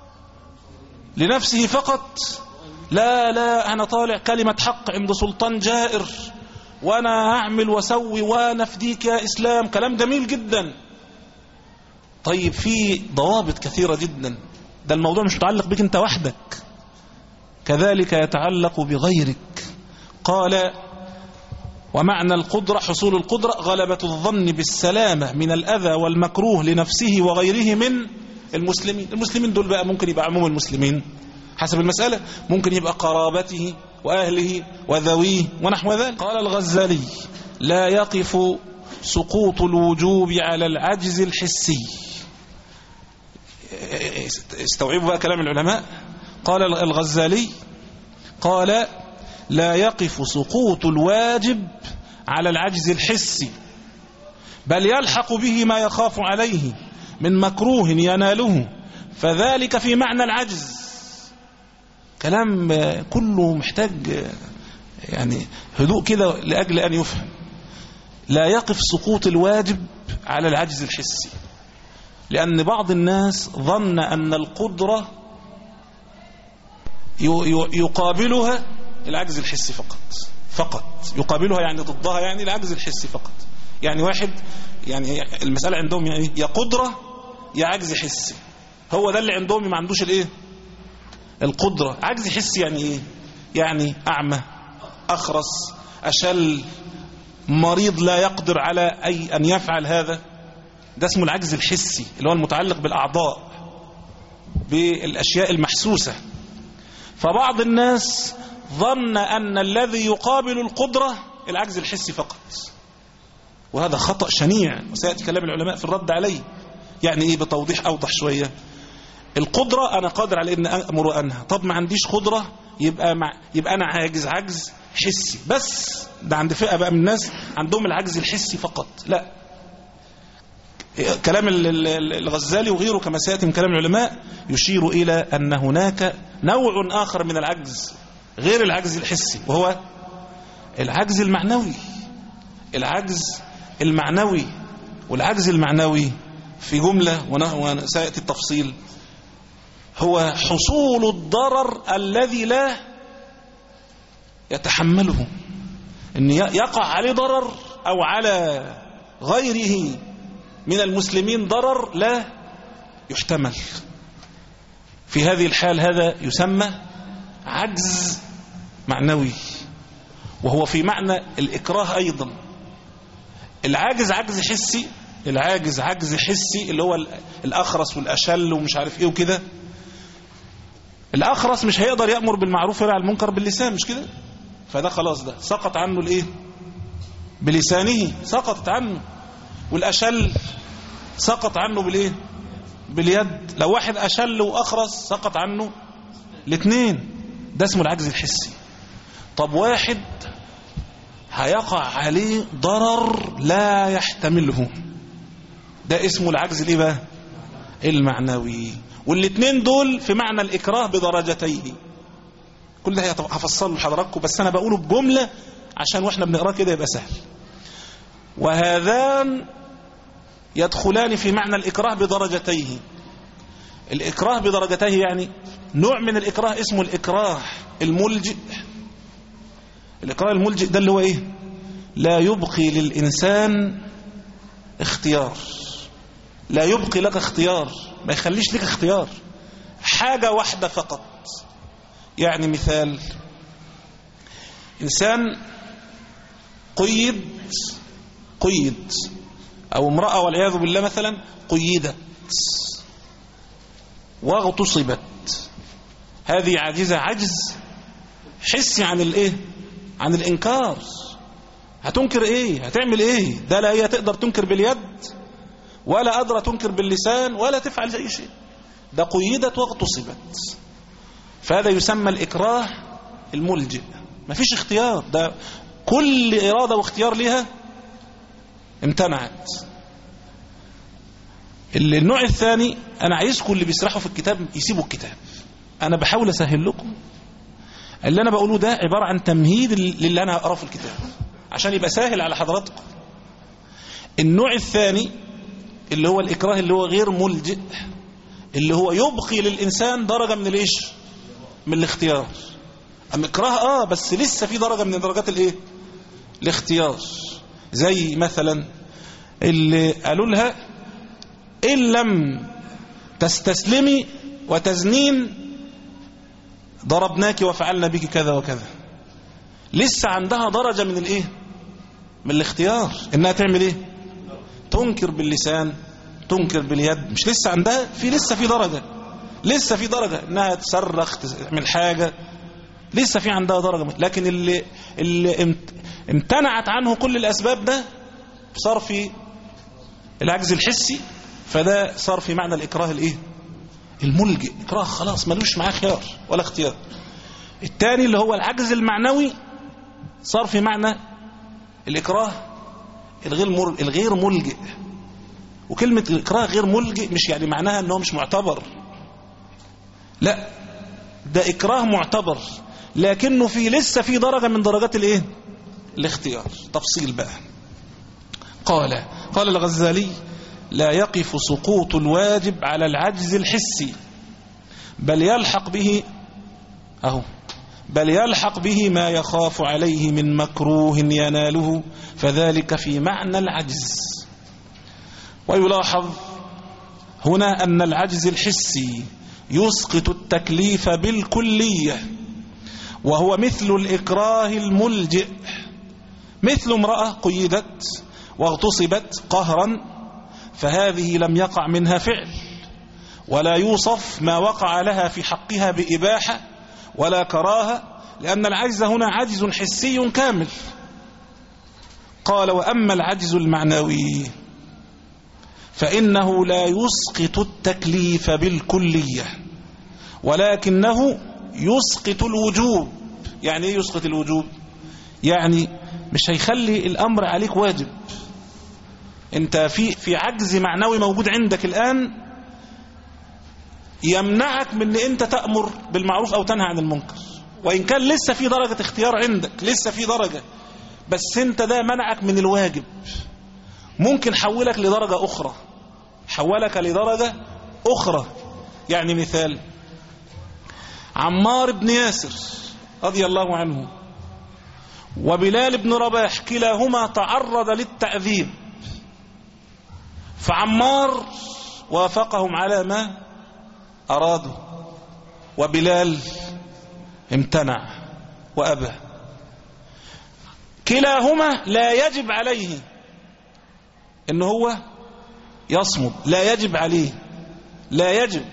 لنفسه فقط. لا لا أنا طالع كلمة حق عند سلطان جائر وأنا أعمل وسوي ونفديك يا إسلام، كلام جميل جدا. طيب في ضوابط كثيرة جدا. ده الموضوع مش متعلق بك أنت وحدك، كذلك يتعلق بغيرك. قال ومعنى القدرة حصول القدرة غلبة الظن بالسلامة من الأذى والمكروه لنفسه وغيره من المسلمين. المسلمين دول بقى ممكن يبقى عموم المسلمين حسب المسألة، ممكن يبقى قرابته وأهله وذويه ونحو ذلك. قال الغزالي لا يقف سقوط الوجوب على العجز الحسي. استوعبوا بقى كلام العلماء. قال الغزالي قال لا يقف سقوط الواجب على العجز الحسي بل يلحق به ما يخاف عليه من مكروه يناله فذلك في معنى العجز. كلام كله محتاج يعني هدوء كده لأجل أن يفهم. لا يقف سقوط الواجب على العجز الحسي، لأن بعض الناس ظن أن القدرة يقابلها العجز الحسي فقط فقط يقابلها يعني ضدها يعني العجز الحسي فقط. يعني واحد يعني المسألة عندهم يعني يا قدرة يا عجز حسي، هو ده اللي عندهم. ما عندوش الايه القدرة. عجز حسي يعني ايه؟ يعني أعمى أخرس أشل مريض لا يقدر على أي أن يفعل هذا. ده اسمه العجز الحسي اللي هو المتعلق بالأعضاء بالأشياء المحسوسة. فبعض الناس ظن أن الذي يقابل القدرة العجز الحسي فقط، وهذا خطأ شنيع وسيأتي كلام العلماء في الرد عليه. يعني ايه بتوضيح أوضح شوية؟ القدرة أنا قادر على أن أمر وأنهى. طب ما عنديش قدرة يبقى مع يبقى أنا عاجز عجز حسي بس. ده عند فئة بقى من الناس عندهم العجز الحسي فقط. لا، كلام الغزالي وغيره كما سيأتي من كلام العلماء يشير إلى أن هناك نوع آخر من العجز غير العجز الحسي، وهو العجز المعنوي. العجز المعنوي. والعجز المعنوي في جملة وسيأتي التفصيل هو حصول الضرر الذي لا يتحمله، ان يقع عليه ضرر او على غيره من المسلمين ضرر لا يحتمل. في هذه الحال هذا يسمى عجز معنوي، وهو في معنى الإكراه أيضا. العاجز عجز حسي، العاجز عجز حسي اللي هو الأخرس والأشل ومش عارف إيه وكده. الأخرس مش هيقدر يأمر بالمعروف وينهى عن المنكر باللسان، مش كده؟ فده خلاص ده سقط عنه الإيه؟ بلسانه سقطت عنه. والأشل سقط عنه بالإيه؟ باليد. لو واحد أشل وأخرس سقط عنه الاثنين. ده اسمه العجز الحسي. طب واحد هيقع عليه ضرر لا يحتمله، ده اسمه العجز الايه بقى؟ المعنوي. والاثنين دول في معنى الإكراه بدرجتيه. كل ده هفصله لحضراتكم، بس انا بقوله بجملة عشان واحنا بنقراه كده يبقى سهل. وهذان يدخلان في معنى الإكراه بدرجتيه. الإكراه بدرجتيه يعني نوع من الإكراه اسمه الإكراه الملجئ. الإكراه الملجئ ده اللي هو إيه؟ لا يبقي للإنسان اختيار، لا يبقي لك اختيار، ما يخليش لك اختيار، حاجة واحدة فقط. يعني مثال، إنسان قيد قيد أو امرأة والعياذ بالله مثلا قيدت واغتصبت، هذه عاجزة عجز حسي عن الايه؟ عن الانكار. هتنكر ايه؟ هتعمل ايه؟ ده لا هي تقدر تنكر باليد ولا قادرة تنكر باللسان ولا تفعل اي شيء. ده قيدت واغتصبت، فهذا يسمى الإكراه الملجئ. مفيش اختيار، ده كل إرادة واختيار لها امتنعت. النوع الثاني، أنا عايزكم اللي بيسرحوا في الكتاب يسيبوا الكتاب، أنا بحاول أسهل لكم. اللي أنا بقوله ده عبارة عن تمهيد للي أنا هقراه في الكتاب عشان يبقى سهل على حضراتكم. النوع الثاني اللي هو الإكراه اللي هو غير ملجئ، اللي هو يبقي للإنسان درجة من الإيش؟ من الاختيار. أما إكراه آه بس لسه في درجة من درجات الإيه؟ الاختيار. زي مثلا اللي قالوا لها إن لم تستسلمي وتزنين ضربناك وفعلنا بك كذا وكذا. لسه عندها درجة من الايه؟ من الاختيار، انها تعمل ايه؟ تنكر باللسان، تنكر باليد. مش لسه عندها في لسه في درجة، لسه في درجة انها تصرخ تعمل حاجة، لسه في عندها درجة. لكن اللي اللي امتنعت عنه كل الاسباب ده صار في العجز الحسي، فده صار في معنى الإكراه الايه؟ الملجئ. إكراه خلاص ملوش معاه خيار ولا اختيار. الثاني اللي هو العجز المعنوي صار في معنى الإكراه الغير الغير ملجئ. وكلمة الإكراه غير ملجئ مش يعني معناها أنه مش معتبر، لا، ده إكراه معتبر لكنه في لسه في درجة من درجات الايه؟ الاختيار. تفصيل بقى. قال قال الغزالي: لا يقف سقوط الواجب على العجز الحسي، بل يلحق به أهو بل يلحق به ما يخاف عليه من مكروه يناله، فذلك في معنى العجز. ويلاحظ هنا أن العجز الحسي يسقط التكليف بالكلية، وهو مثل الإكراه الملجئ. مثل امرأة قيدت واغتصبت قهرا، فهذه لم يقع منها فعل، ولا يوصف ما وقع لها في حقها بإباحة ولا كراهة، لأن العجز هنا عجز حسي كامل. قال: وأما العجز المعنوي فإنه لا يسقط التكليف بالكلية، ولكنه يسقط الوجوب. يعني ايه يسقط الوجوب؟ يعني مش هيخلي الأمر عليك واجب. انت في في عجز معنوي موجود عندك الآن يمنعك من ان انت تأمر بالمعروف او تنهى عن المنكر، وان كان لسه في درجة اختيار عندك، لسه في درجة بس انت ده منعك من الواجب، ممكن حولك لدرجة أخرى، حولك لدرجة أخرى. يعني مثال عمار بن ياسر رضي الله عنه وبلال بن رباح كلاهما تعرض للتعذيب، فعمار وافقهم على ما أرادوا، وبلال امتنع وأبى. كلاهما لا يجب عليه إن هو يصمد، لا يجب عليه، لا يجب،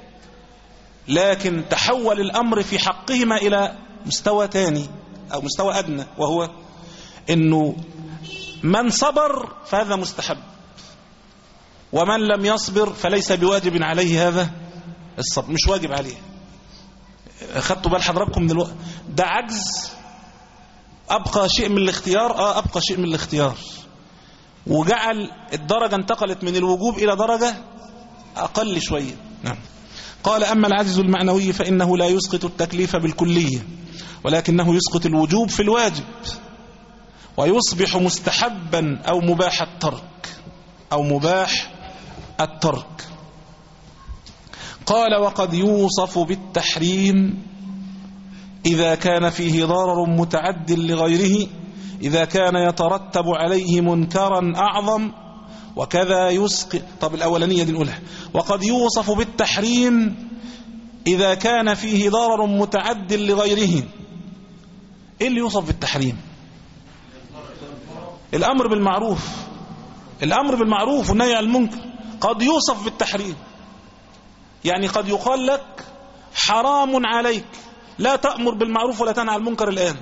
لكن تحول الأمر في حقهما إلى مستوى تاني أو مستوى أدنى، وهو إنه من صبر فهذا مستحب، ومن لم يصبر فليس بواجب عليه هذا الصبر، مش واجب عليه. أخذتوا بال حضراتكم من الوقت ده عجز، أبقى شيء من الاختيار، آه أبقى شيء من الاختيار، وجعل الدرجة انتقلت من الوجوب إلى درجة أقل شوية. نعم. قال أما العجز المعنوي فإنه لا يسقط التكليف بالكلية، ولكنه يسقط الوجوب في الواجب، ويصبح مستحبا أو مباح الترك أو مباح الترك. قال وقد يوصف بالتحريم إذا كان فيه ضرر متعد لغيره، إذا كان يترتب عليه منكرا أعظم، وكذا يسقط. طب الأولانية دي نقولها، وقد يوصف بالتحريم إذا كان فيه ضرر متعد لغيره. إيه اللي يوصف بالتحريم؟ الأمر بالمعروف، الأمر بالمعروف والنهي عن المنكر قد يوصف بالتحريم. يعني قد يقال لك حرام عليك لا تأمر بالمعروف ولا تنهى عن المنكر الآن،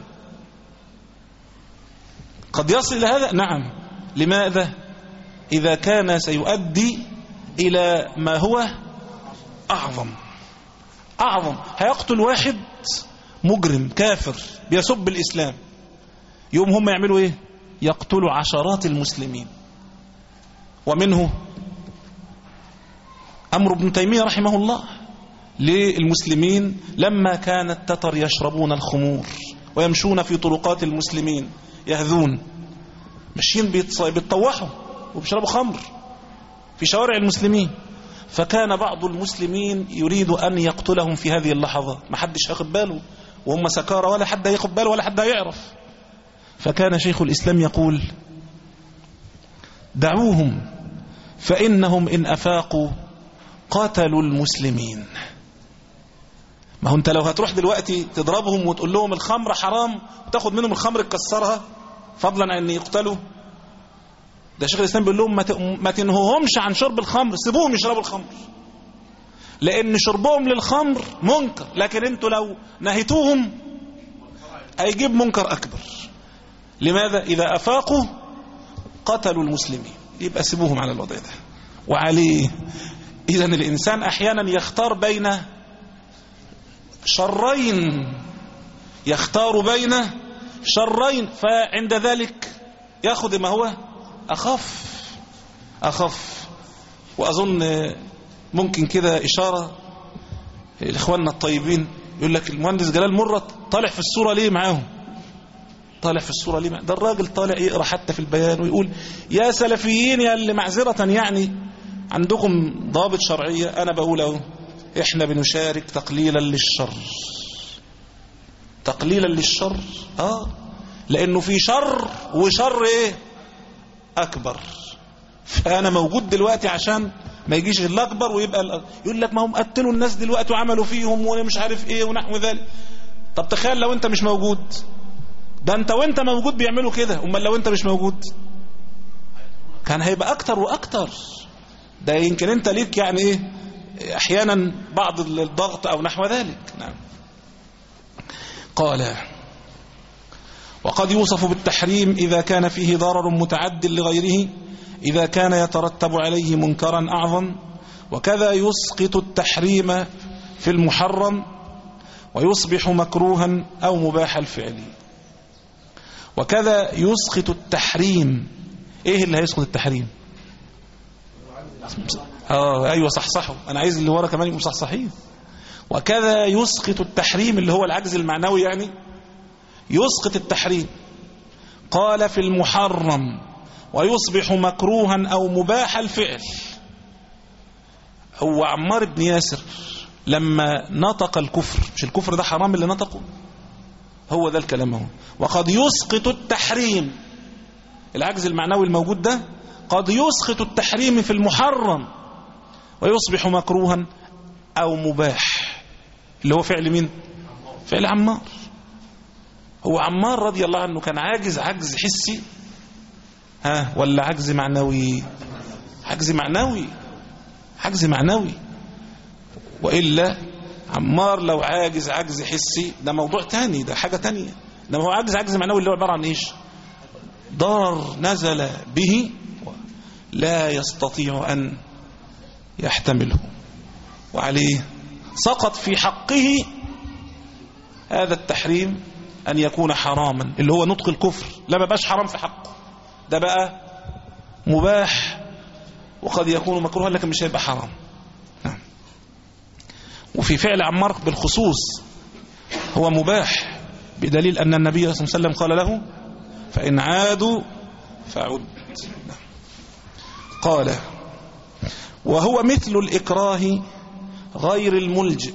قد يصل إلى هذا. نعم. لماذا؟ إذا كان سيؤدي إلى ما هو أعظم أعظم هيقتل واحد مجرم كافر بيسب الإسلام، يوم هم يعملوا إيه؟ يقتلوا عشرات المسلمين. ومنه أمر ابن تيمية رحمه الله للمسلمين لما كان التتر يشربون الخمور ويمشون في طرقات المسلمين يهذون، ماشيين بيتطوحوا وبيشربوا خمر في شوارع المسلمين، فكان بعض المسلمين يريد أن يقتلهم في هذه اللحظة، ما حدش ياخد باله وهم سكارى، ولا حد ياخد باله ولا حد يعرف. فكان شيخ الإسلام يقول دعوهم فإنهم إن أفاقوا قتلوا المسلمين. ما هو انت لو هتروح دلوقتي تضربهم وتقول لهم الخمر حرام وتاخد منهم الخمر تكسرها فضلا عن ان يقتلوا، ده شيخ الإسلام بيقول لهم ما تنهوهمش عن شرب الخمر، سيبوهم يشربوا الخمر، لأن شربهم للخمر منكر، لكن انتوا لو نهيتوهم هيجيب منكر أكبر. لماذا؟ إذا أفاقوا قتلوا المسلمين، يبقى سيبوهم على الوضع ده. وعليه إذن الإنسان أحيانا يختار بين شرين، يختار بين شرين، فعند ذلك يأخذ ما هو أخف أخف. وأظن ممكن كده إشارة لإخواننا الطيبين، يقول لك المهندس جلال مرة طالع في الصورة ليه معاهم؟ طالع في الصورة ليه؟ ده الراجل طالع يقرأ حتى في البيان ويقول يا سلفيين يا اللي معذرة يعني عندكم ضابط شرعية، أنا بقول أهو إحنا بنشارك تقليلا للشر، تقليلا للشر آه لأنه في شر وشر إيه أكبر، فأنا موجود دلوقتي عشان ما يجيش الأكبر ويبقى يقول لك ما هم قتلوا الناس دلوقتي وعملوا فيهم ومش عارف إيه ونحو ذلك. طب تخيل لو أنت مش موجود، ده أنت وأنت موجود بيعملوا كده، أمال لو أنت مش موجود كان هيبقى أكتر وأكتر. ده يمكن أنت ليك يعني إيه أحيانا بعض الضغط أو نحو ذلك. نعم. قال وقد يوصف بالتحريم إذا كان فيه ضرر متعد لغيره، إذا كان يترتب عليه منكرا أعظم، وكذا يسقط التحريم في المحرم ويصبح مكروها أو مباح الفعل. وكذا يسقط التحريم. إيه اللي هيسقط التحريم؟ آه أيوة صح صحوا، أنا عايز اللي ورا كمان يبقوا صح صحيح. وكذا يسقط التحريم اللي هو العجز المعنوي، يعني يسقط التحريم. قال في المحرم ويصبح مكروها أو مباح الفعل. هو عمار بن ياسر لما نطق الكفر، مش الكفر ده حرام اللي نطقه؟ هو ده الكلام هو. وقد يسقط التحريم، العجز المعنوي الموجود ده قد يسقط التحريم في المحرم ويصبح مكروها أو مباح، اللي هو فعل مين؟ فعل عمار. هو عمار رضي الله عنه كان عاجز عجز حسي ها ولا عجز معنوي؟ عجز معنوي، عجز معنوي. وإلا عمار لو عاجز عجز حسي ده موضوع تاني، ده حاجة تانية. لما هو عاجز عجز معنوي اللي هو عبارة عن إيش؟ ضرر نزل به لا يستطيع أن يحتمله، وعليه سقط في حقه هذا التحريم أن يكون حراما، اللي هو نطق الكفر. لا ما بقاش حرام في حقه، ده بقى مباح وقد يكون مكروها لكن مش هيبقى حرام. نعم. وفي فعل عمار بالخصوص هو مباح، بدليل أن النبي صلى الله عليه وسلم قال له فإن عادوا فعد. قال وهو مثل الإكراه غير الملجئ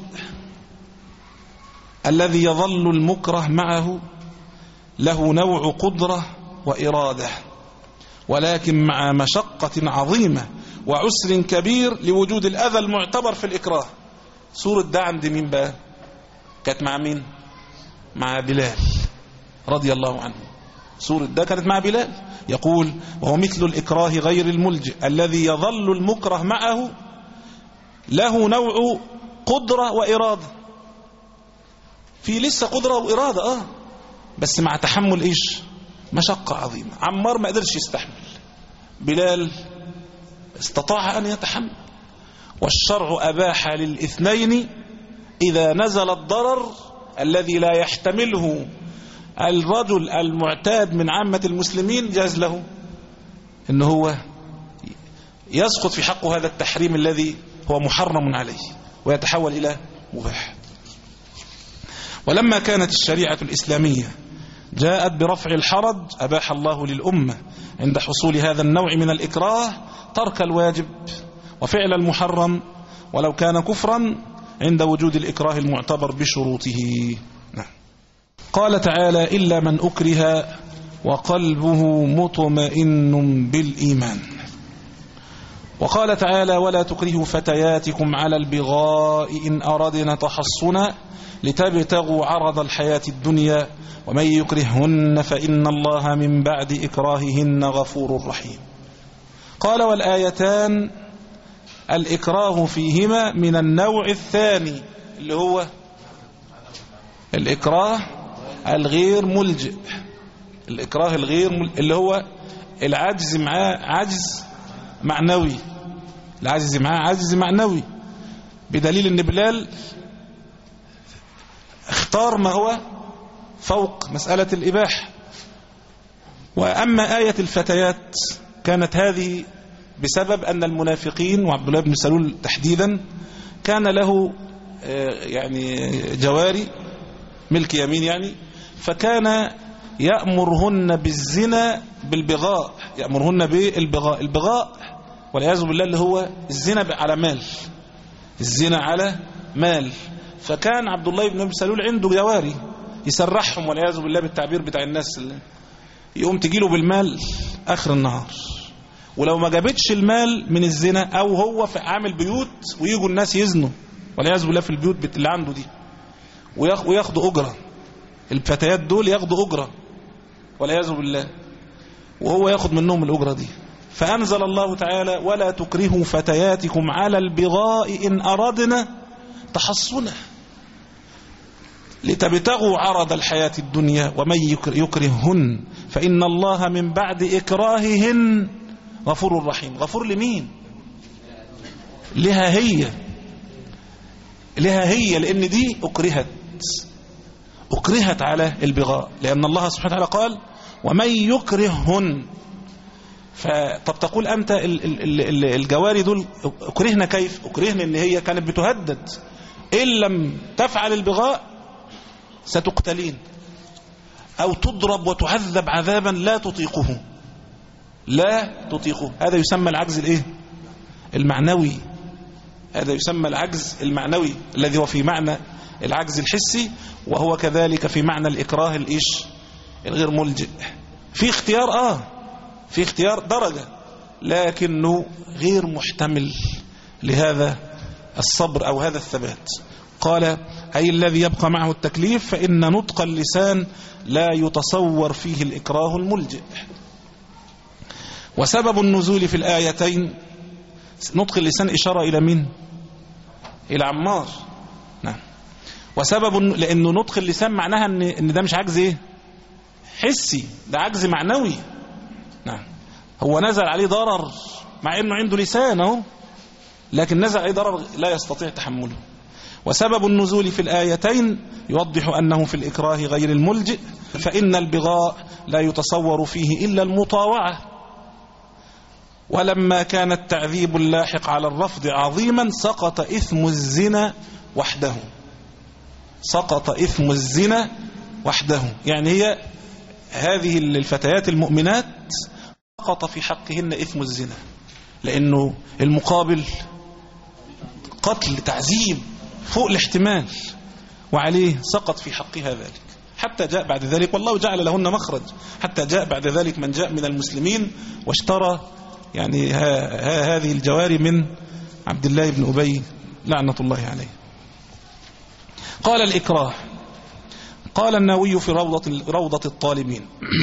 الذي يظل المكره معه له نوع قدرة وإرادة، ولكن مع مشقة عظيمة وعسر كبير لوجود الأذى المعتبر في الإكراه. سورة ده عند مين بقى؟ كانت مع مين؟ مع بلال رضي الله عنه. سورة ده كانت مع بلال. يقول وهو مثل الإكراه غير الملجئ الذي يظل المكره معه له نوع قدرة وإرادة. في لسه قدرة وإرادة اه بس مع تحمل إيش؟ مشقة عظيمة. عمار ما قدرش يستحمل، بلال استطاع أن يتحمل. والشرع أباح للاثنين إذا نزل الضرر الذي لا يحتمله الرجل المعتاد من عامة المسلمين، جاز له إنه هو يسقط في حقه هذا التحريم الذي هو محرم عليه ويتحول إلى مباح. ولما كانت الشريعة الإسلامية جاءت برفع الحرج أباح الله للأمة عند حصول هذا النوع من الإكراه ترك الواجب وفعل المحرم ولو كان كفرا عند وجود الإكراه المعتبر بشروطه. قال تعالى إلا من أكره وقلبه مطمئن بالإيمان. وقال تعالى ولا تكرهوا فتياتكم على البغاء إن أردنا تحصنا لتبتغوا عرض الحياة الدنيا ومن يكرههن فإن الله من بعد إكراههن غفور رحيم. قال والآيتان الإكراه فيهما من النوع الثاني اللي هو الإكراه الغير ملجئ. الإكراه الغير ملجئ اللي هو العجز معاه عجز معنوي، العجز معاه عجز معنوي، بدليل ان بلال اختار ما هو فوق مسألة الإباحة. وأما آية الفتيات كانت هذه بسبب أن المنافقين وعبد الله بن سلول تحديدا كان له يعني جواري ملك يمين يعني، فكان يأمرهن بالزنا بالبغاء، يأمرهن بالبغاء. البغاء والعياذ بالله اللي هو الزنا على مال، الزنا على مال. فكان عبد الله بن سلول عنده جواري يسرحهم والعياذ بالله بالتعبير بتاع الناس، اللي يقوم تجيله بالمال آخر النهار، ولو ما جابتش المال من الزنا أو هو في عامل بيوت ويجوا الناس يزنوا والعياذ بالله في البيوت اللي عنده دي وياخدوا أجرة، الفتيات دول ياخدوا أجرة والعياذ بالله، وهو ياخد منهم الأجرة دي. فأنزل الله تعالى ولا تكرهوا فتياتكم على البغاء إن أردنا تحصنا لتبتغوا عرض الحياة الدنيا ومن يكرههن فإن الله من بعد إكراههن غفور رحيم. غفور لمين؟ لها هي، لها هي، لأن دي أكرهت أكرهت على البغاء، لأن الله سبحانه وتعالى قال ومن يكرههن. فطب تقول أنت الجواري دول أكرهنا كيف؟ أكرهنا إن هي كانت بتهدد إن لم تفعل البغاء ستقتلين، أو تضرب وتعذب عذابا لا تطيقه، لا تطيقه، هذا يسمى العجز الايه؟ المعنوي. هذا يسمى العجز المعنوي الذي هو في معنى العجز الحسي، وهو كذلك في معنى الإكراه الإيش؟ الغير ملجئ. في اختيار آه في اختيار درجة، لكنه غير محتمل لهذا الصبر أو هذا الثبات. قال أي الذي يبقى معه التكليف، فإن نطق اللسان لا يتصور فيه الإكراه الملجئ. وسبب النزول في الآيتين، نطق اللسان إشارة إلى مين؟ إلى عمار. نعم. وسبب، لأنه نطق اللسان معناها إن, إن ده مش عجز إيه؟ حسي، ده عجز معنوي. نعم. هو نزل عليه ضرر مع إنه عنده لسان أهو، لكن نزل عليه ضرر لا يستطيع تحمله. وسبب النزول في الآيتين يوضح أنه في الإكراه غير الملجئ، فإن البغاء لا يتصور فيه إلا المطاوعة. ولما كان التعذيب اللاحق على الرفض عظيما سقط إثم الزنا وحده. سقط إثم الزنا وحده، يعني هي هذه الفتيات المؤمنات سقط في حقهن إثم الزنا، لأنه المقابل قتل تعذيب فوق الاحتمال، وعليه سقط في حقها ذلك. حتى جاء بعد ذلك، والله جعل لهن مخرج، حتى جاء بعد ذلك من جاء من المسلمين واشترى يعني ها ها هذه الجواري من عبد الله بن أبي لعنة الله عليه. قال الإكراه، قال النووي في روضة, روضة الطالبين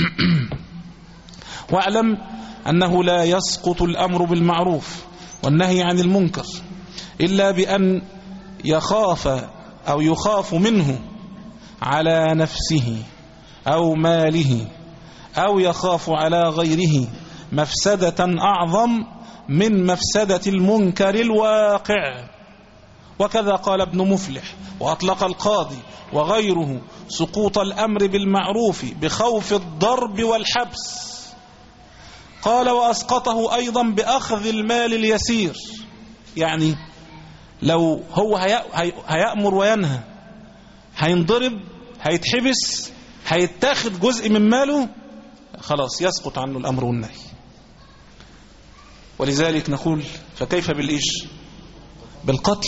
واعلم أنه لا يسقط الأمر بالمعروف والنهي عن المنكر إلا بأن يخاف أو يخاف منه على نفسه أو ماله، أو يخاف على غيره مفسدة أعظم من مفسدة المنكر الواقع. وكذا قال ابن مفلح وأطلق القاضي وغيره سقوط الأمر بالمعروف بخوف الضرب والحبس. قال وأسقطه أيضا بأخذ المال اليسير، يعني لو هو هيأمر وينهى، هينضرب، هيتحبس، هيتاخد جزء من ماله، خلاص يسقط عنه الأمر والنهي. ولذلك نقول فكيف بالإيش؟ بالقتل.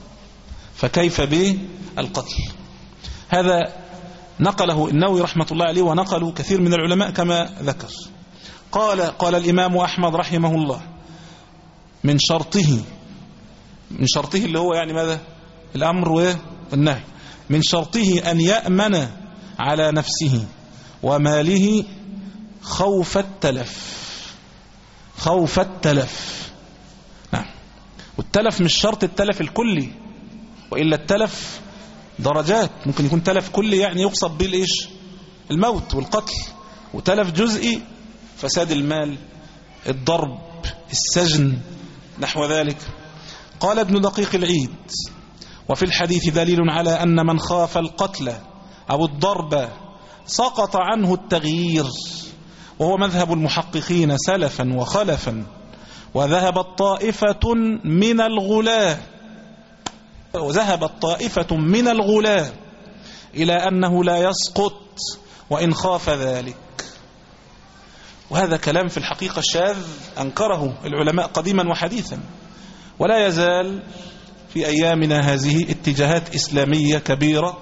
فكيف بالقتل؟ هذا نقله النووي رحمة الله عليه، ونقله كثير من العلماء كما ذكر. قال قال الإمام أحمد رحمه الله من شرطه، من شرطه اللي هو يعني ماذا؟ الأمر والنهي. من شرطه أن يأمن على نفسه وماله خوف التلف. خوف التلف. نعم. والتلف مش شرط التلف الكلي، وإلا التلف درجات، ممكن يكون تلف كلي يعني يقصد به الإيش؟ الموت والقتل، وتلف جزئي فساد المال، الضرب، السجن، نحو ذلك. قال ابن دقيق العيد وفي الحديث دليل على أن من خاف القتل أو الضرب سقط عنه التغيير، وهو مذهب المحققين سلفا وخلفا. وذهبت طائفة من الغلاة وذهبت طائفة من الغلاة إلى أنه لا يسقط وإن خاف ذلك. وهذا كلام في الحقيقة شاذ أنكره العلماء قديما وحديثا، ولا يزال في أيامنا هذه اتجاهات إسلامية كبيرة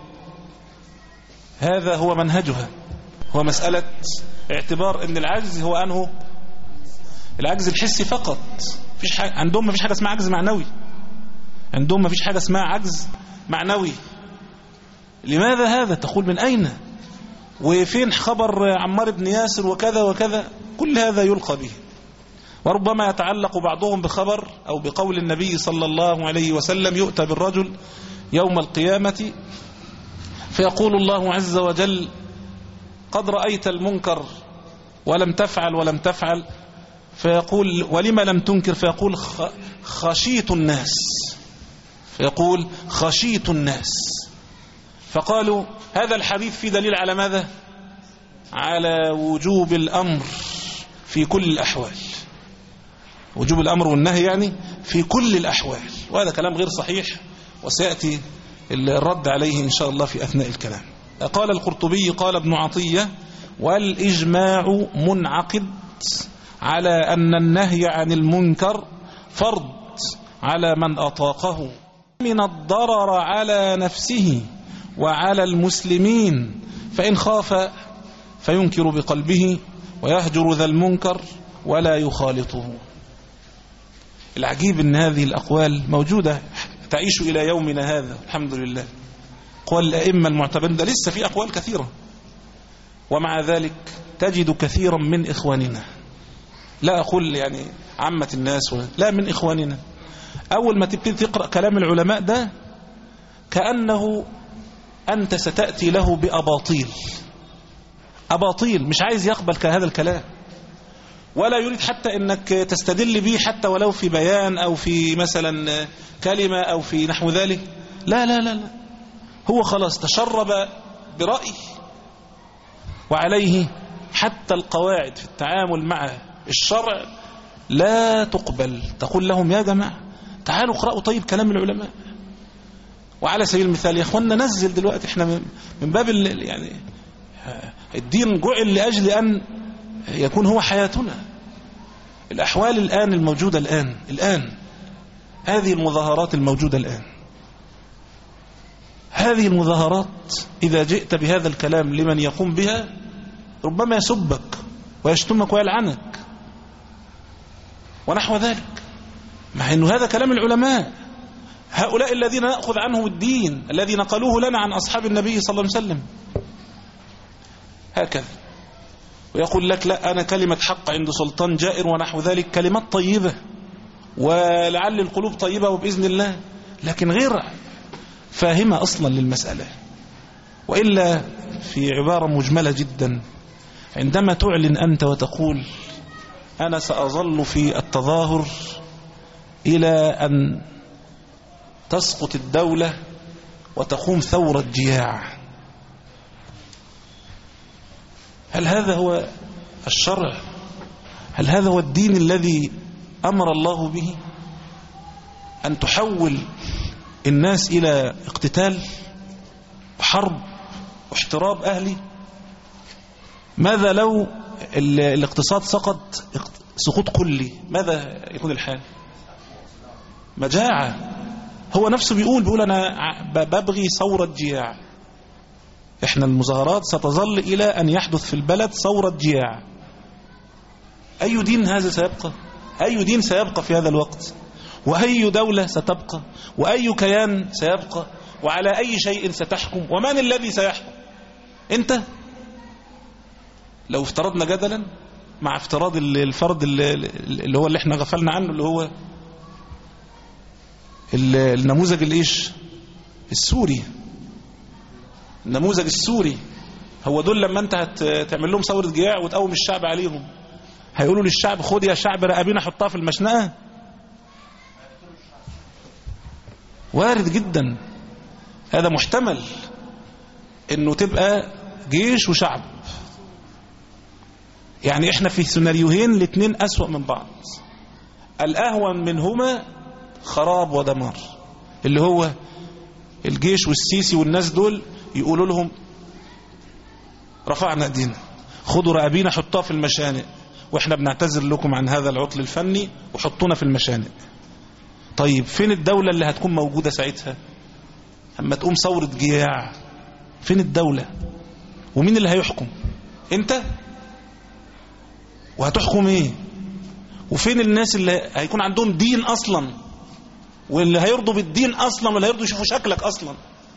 هذا هو منهجها، هو مسألة اعتبار أن العجز هو أنه العجز الحسي فقط. فيش حاجة عندهم، ما فيش حاجة اسمها عجز معنوي، عندهم ما فيش حاجة اسمها عجز معنوي. لماذا هذا؟ تقول من أين؟ وفين خبر عمار بن ياسر وكذا وكذا؟ كل هذا يلقى به، وربما يتعلق بعضهم بخبر أو بقول النبي صلى الله عليه وسلم يؤتى بالرجل يوم القيامة فيقول الله عز وجل قد رأيت المنكر ولم تفعل ولم تفعل، فيقول ولما لم تنكر؟ فيقول خشيت الناس، فيقول خشيت الناس. فقالوا هذا الحديث في دليل على ماذا؟ على وجوب الأمر في كل الأحوال، وجوب الأمر والنهي يعني في كل الأحوال. وهذا كلام غير صحيح، وسيأتي الرد عليه إن شاء الله في أثناء الكلام. قال القرطبي قال ابن عطية: والإجماع منعقد على أن النهي عن المنكر فرض على من أطاقه من الضرر على نفسه وعلى المسلمين، فإن خاف فينكر بقلبه ويهجر ذا المنكر ولا يخالطه. العجيب أن هذه الأقوال موجودة تعيش إلى يومنا هذا الحمد لله، أقوال الأئمة المعتبرين. ده لسه في أقوال كثيرة، ومع ذلك تجد كثيرا من إخواننا، لا أقول يعني عامة الناس، لا، من إخواننا، أول ما تبتدي تقرأ كلام العلماء ده كأنه أنت ستأتي له بأباطيل أباطيل، مش عايز يقبل هذا الكلام، ولا يريد حتى أنك تستدل به حتى ولو في بيان أو في مثلا كلمة أو في نحو ذلك. لا لا لا لا، هو خلاص تشرب برأي، وعليه حتى القواعد في التعامل مع الشرع لا تقبل. تقول لهم: يا جماعة تعالوا اقرأوا طيب كلام العلماء. وعلى سبيل المثال يا اخوانا، نزل دلوقتي احنا من باب يعني الدين جعل لأجل أن يكون هو حياتنا. الأحوال الآن الموجودة الآن الآن هذه المظاهرات الموجودة الآن، هذه المظاهرات إذا جئت بهذا الكلام لمن يقوم بها ربما يسبك ويشتمك ويلعنك ونحو ذلك، مع أنه هذا كلام العلماء، هؤلاء الذين نأخذ عنهم الدين الذي نقلوه لنا عن أصحاب النبي صلى الله عليه وسلم. هكذا ويقول لك: لا، أنا كلمة حق عند سلطان جائر ونحو ذلك، كلمات طيبة ولعل القلوب طيبة وبإذن الله، لكن غير فاهمة أصلا للمسألة. وإلا في عبارة مجملة جدا، عندما تعلن أنت وتقول: أنا سأظل في التظاهر إلى أن تسقط الدولة وتقوم ثورة جياع، هل هذا هو الشرع؟ هل هذا هو الدين الذي أمر الله به؟ أن تحول الناس إلى اقتتال وحرب واحتراب أهلي؟ ماذا لو الاقتصاد سقط سقوط كلي؟ ماذا يكون الحال؟ مجاعة. هو نفسه بيقول بيقول أنا ببغي ثورة جياع. إحنا المظاهرات ستظل إلى أن يحدث في البلد ثورة جياع. أي دين هذا سيبقى؟ أي دين سيبقى في هذا الوقت؟ وأي دولة ستبقى؟ وأي كيان سيبقى؟ وعلى أي شيء ستحكم؟ ومن الذي سيحكم؟ أنت؟ لو افترضنا جدلا مع افتراض الفرد اللي هو اللي احنا غفلنا عنه، اللي هو النموذج الايش السوري، النموذج السوري، هو دول لما انت هتعمل لهم ثورة جياع وتقوم الشعب عليهم هيقولوا للشعب: خد يا شعب رقابينا حطها في المشنقة؟ وارد جدا، هذا محتمل انه تبقى جيش وشعب. يعني احنا في سيناريوهين الاثنين أسوأ من بعض. الأهون منهما خراب ودمار، اللي هو الجيش والسيسي والناس دول يقولوا لهم: رفعنا ايدينا، خدوا رقابينا حطوها في المشانق، واحنا بنعتذر لكم عن هذا العطل الفني وحطونا في المشانق. طيب فين الدولة اللي هتكون موجودة ساعتها اما تقوم ثورة جياع؟ فين الدولة؟ ومين اللي هيحكم؟ انت؟ وهتحكم ايه؟ وفين الناس اللي هيكون عندهم دين اصلا، واللي هيرضوا بالدين اصلا، واللي هيرضوا يشوفوا شكلك اصلا؟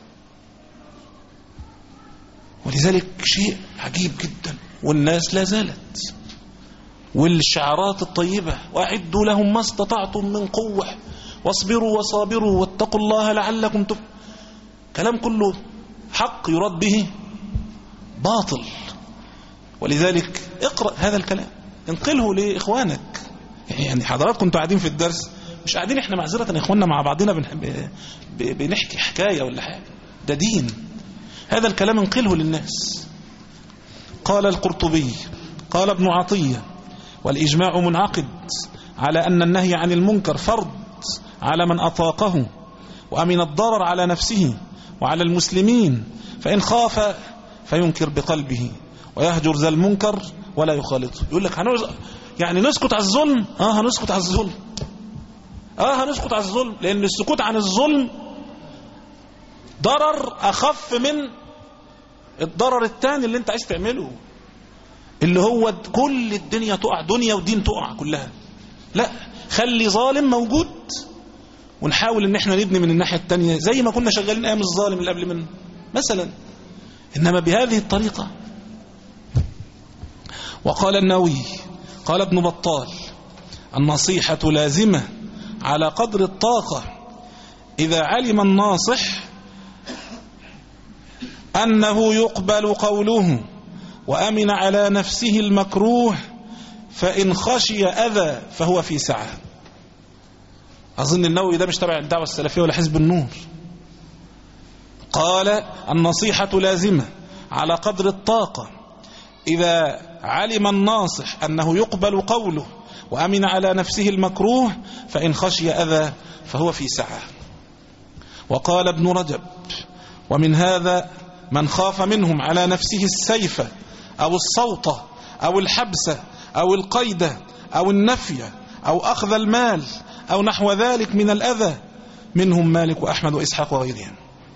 ولذلك شيء عجيب جدا. والناس لا زالت، والشعارات الطيبة: واعدوا لهم ما استطعتم من قوة واصبروا وصابروا واتقوا الله لعلكم تفلحون، كلام كله حق يراد به باطل. ولذلك اقرأ هذا الكلام، انقله لإخوانك. يعني حضرات كنتوا قاعدين في الدرس، مش قاعدين احنا معذرة يا اخواننا مع بعضنا بنحكي حكاية ولا حاجة، ده دين. هذا الكلام انقله للناس. قال القرطبي قال ابن عطية: والإجماع منعقد على أن النهي عن المنكر فرض على من أطاقه وأمن الضرر على نفسه وعلى المسلمين، فإن خاف فينكر بقلبه ويهجر ذا المنكر ولا يخالطه. يقول لك هنوز... يعني نسكت على الظلم. اه هنسكت على الظلم اه هنسكت على الظلم لأن السكوت عن الظلم ضرر أخف من الضرر الثاني اللي انت عايز تعمله، اللي هو كل الدنيا تقع، دنيا ودين تقع كلها. لا، خلي ظالم موجود ونحاول ان احنا نبني من الناحية التانية زي ما كنا شغالين ايام الظالم اللي قبل منه مثلا، انما بهذه الطريقة. وقال النووي قال ابن بطال: النصيحة لازمة على قدر الطاقة إذا علم الناصح أنه يقبل قوله وأمن على نفسه المكروه، فإن خشي أذى فهو في سعة. أظن النووي ده مش تبع الدعوة السلفية ولا حزب النور. قال: النصيحة لازمة على قدر الطاقة إذا علم الناصح أنه يقبل قوله وأمن على نفسه المكروه، فإن خشي أذى فهو في سعة. وقال ابن رجب: ومن هذا من خاف منهم على نفسه السيف أو الصوت أو الحبس أو القيد أو النفي أو أخذ المال أو نحو ذلك من الأذى، منهم مالك وأحمد وإسحاق وغيرهم.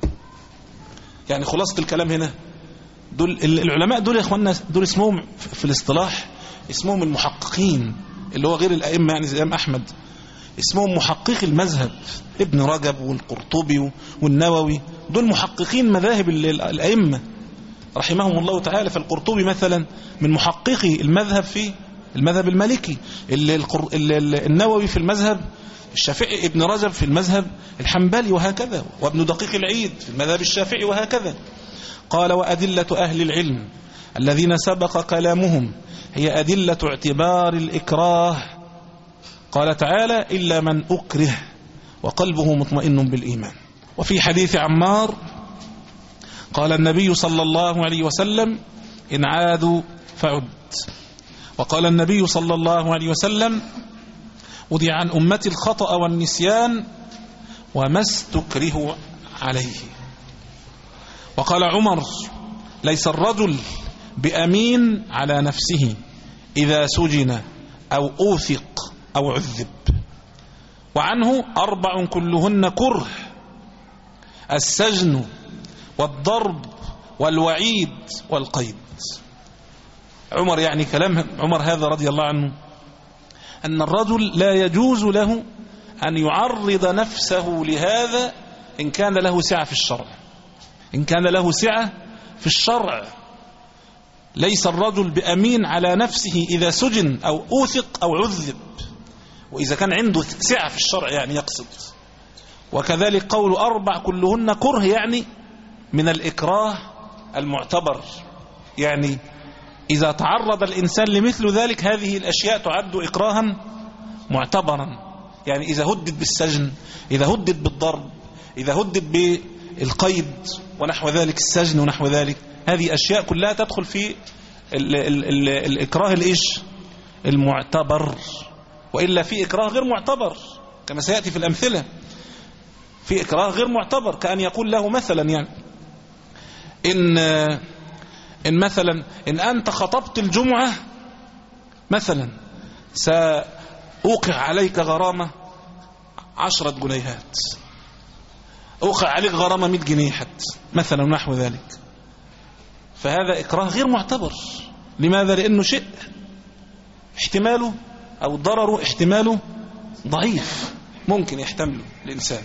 يعني خلاصة الكلام هنا، دول العلماء دول يا اخواننا، دول اسمهم في الاصطلاح اسمهم المحققين، اللي هو غير الأئمة يعني زي الإمام أحمد، اسمهم محققي المذهب، ابن رجب والقرطبي والنووي، دول محققين مذاهب الأئمة رحمهم الله تعالى. فالقرطبي مثلا من محققي المذهب في المذهب المالكي، النووي في المذهب الشافعي، ابن رجب في المذهب الحنبلي وهكذا، وابن دقيق العيد في المذهب الشافعي وهكذا. قال: وأدلة أهل العلم الذين سبق كلامهم هي أدلة اعتبار الإكراه. قال تعالى: إلا من أكره وقلبه مطمئن بالإيمان. وفي حديث عمار قال النبي صلى الله عليه وسلم: إن عادوا فعد. وقال النبي صلى الله عليه وسلم: وضع عن أمتي الخطأ والنسيان وما استكره عليه. وقال عمر: ليس الرجل بأمين على نفسه إذا سجن أو أوثق أو عذب. وعنه: أربع كلهن كره: السجن والضرب والوعيد والقيد. عمر يعني كلام عمر هذا رضي الله عنه أن الرجل لا يجوز له أن يعرض نفسه لهذا إن كان له سعة في الشرع. إن كان له سعة في الشرع، ليس الرجل بأمين على نفسه إذا سجن أو أوثق أو عذب، وإذا كان عنده سعة في الشرع يعني يقصد. وكذلك قول أربع كلهن كره يعني من الإكراه المعتبر، يعني إذا تعرض الإنسان لمثل ذلك هذه الأشياء تعد إكراها معتبرا. يعني إذا هدد بالسجن، إذا هدد بالضرب، إذا هدد بالقيد ونحو ذلك، السجن ونحو ذلك، هذه أشياء كلها تدخل في ال ال ال الإكراه الإيش المعتبر. وإلا في إكراه غير معتبر كما سيأتي في الأمثلة. في إكراه غير معتبر كأن يقول له مثلا يعني إن إن مثلا إن أنت خطبت الجمعة مثلا سأوقع عليك غرامة عشرة جنيهات، أوقع عليك غرامة مئة جنيه حتى مثلا نحو ذلك. فهذا إكراه غير معتبر. لماذا؟ لأنه شيء احتماله أو ضرره احتماله ضعيف، ممكن يحتمله الإنسان.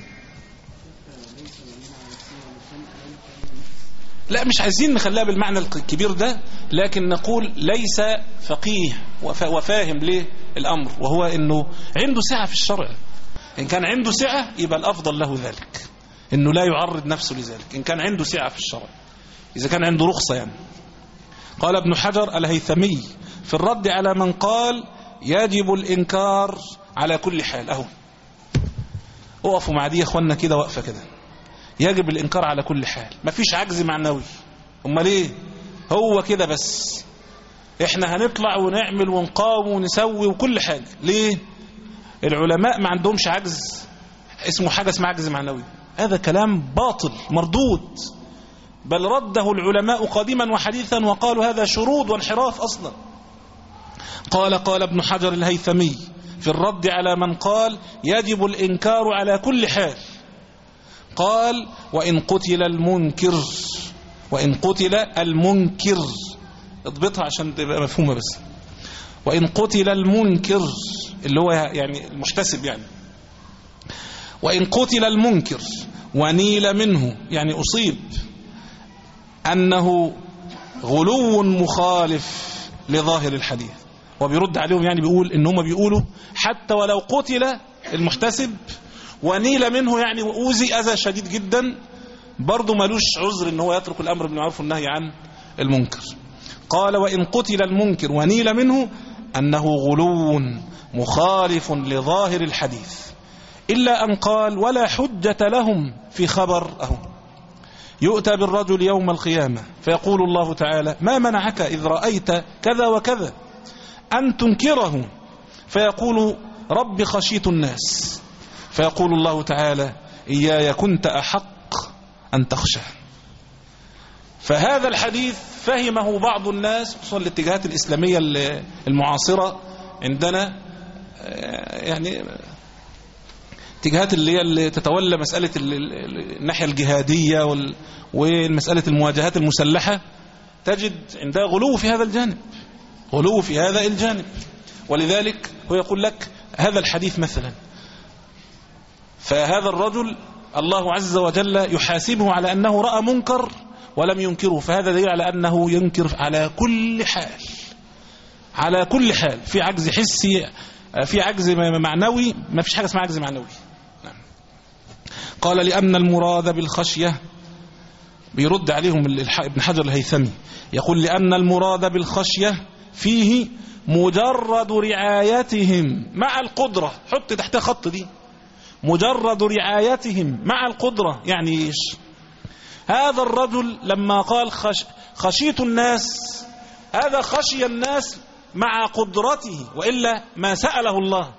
لا، مش عايزين نخليها بالمعنى الكبير ده، لكن نقول ليس فقيه وفاهم ليه الأمر، وهو أنه عنده سعة في الشرع. إن كان عنده سعة يبقى الأفضل له ذلك، أنه لا يعرض نفسه لذلك إن كان عنده سعة في الشرع، إذا كان عنده رخصة يعني. قال ابن حجر الهيثمي في الرد على من قال يجب الإنكار على كل حال. أهو وقفوا مع دي يا أخوانا كده وقفة كده، يجب الإنكار على كل حال، مفيش عجز معنوي. أمال إيه؟ هو كده بس، إحنا هنطلع ونعمل ونقاوم ونسوي وكل حاجة. ليه؟ العلماء ما عندهمش عجز اسمه حاجة اسمها عجز معنوي. هذا كلام باطل مردود. بل رده العلماء قديما وحديثا وقالوا هذا شرود وانحراف أصلا. قال قال ابن حجر الهيثمي في الرد على من قال يجب الإنكار على كل حال، قال وإن قتل المنكر، وإن قتل المنكر، اضبطها عشان تبقى مفهومة بس، وإن قتل المنكر اللي هو يعني المحتسب، يعني وإن قتل المنكر ونيل منه يعني أصيب أنه غلو مخالف لظاهر الحديث. وبيرد عليهم يعني بيقول إن هم بيقولوا حتى ولو قتل المحتسب ونيل منه يعني وأوذي أذى شديد جدا برضه ملوش عذر إن هو يترك الأمر بالمعروف والنهي عن المنكر. قال وإن قتل المنكر ونيل منه أنه غلو مخالف لظاهر الحديث، إلا أن قال ولا حجة لهم في خبر أهو يؤتى بالرجل يوم القيامة فيقول الله تعالى ما منعك إذ رأيت كذا وكذا أن تنكره، فيقول رب خشيت الناس، فيقول الله تعالى إياي كنت أحق أن تخشى. فهذا الحديث فهمه بعض الناس خصوصا الاتجاهات الإسلامية المعاصرة عندنا، يعني اتجاهات اللي هي اللي تتولى مسألة الناحية الجهادية والمسألة المواجهات المسلحة، تجد عندها غلو في هذا الجانب، غلو في هذا الجانب. ولذلك هو يقول لك هذا الحديث مثلا، فهذا الرجل الله عز وجل يحاسبه على أنه رأى منكر ولم ينكره، فهذا دليل على أنه ينكر على كل حال، على كل حال، في عجز حسي، في عجز معنوي، ما فيش حاجة اسمها عجز معنوي. نعم. قال لأن المراد بالخشية، بيرد عليهم ابن حجر الهيثمي يقول لأن المراد بالخشية فيه مجرد رعايتهم مع القدرة، حط تحتها خط دي، مجرد رعايتهم مع القدرة. يعني إيش؟ هذا الرجل لما قال خش خشيت الناس، هذا خشي الناس مع قدرته، وإلا ما سأله الله.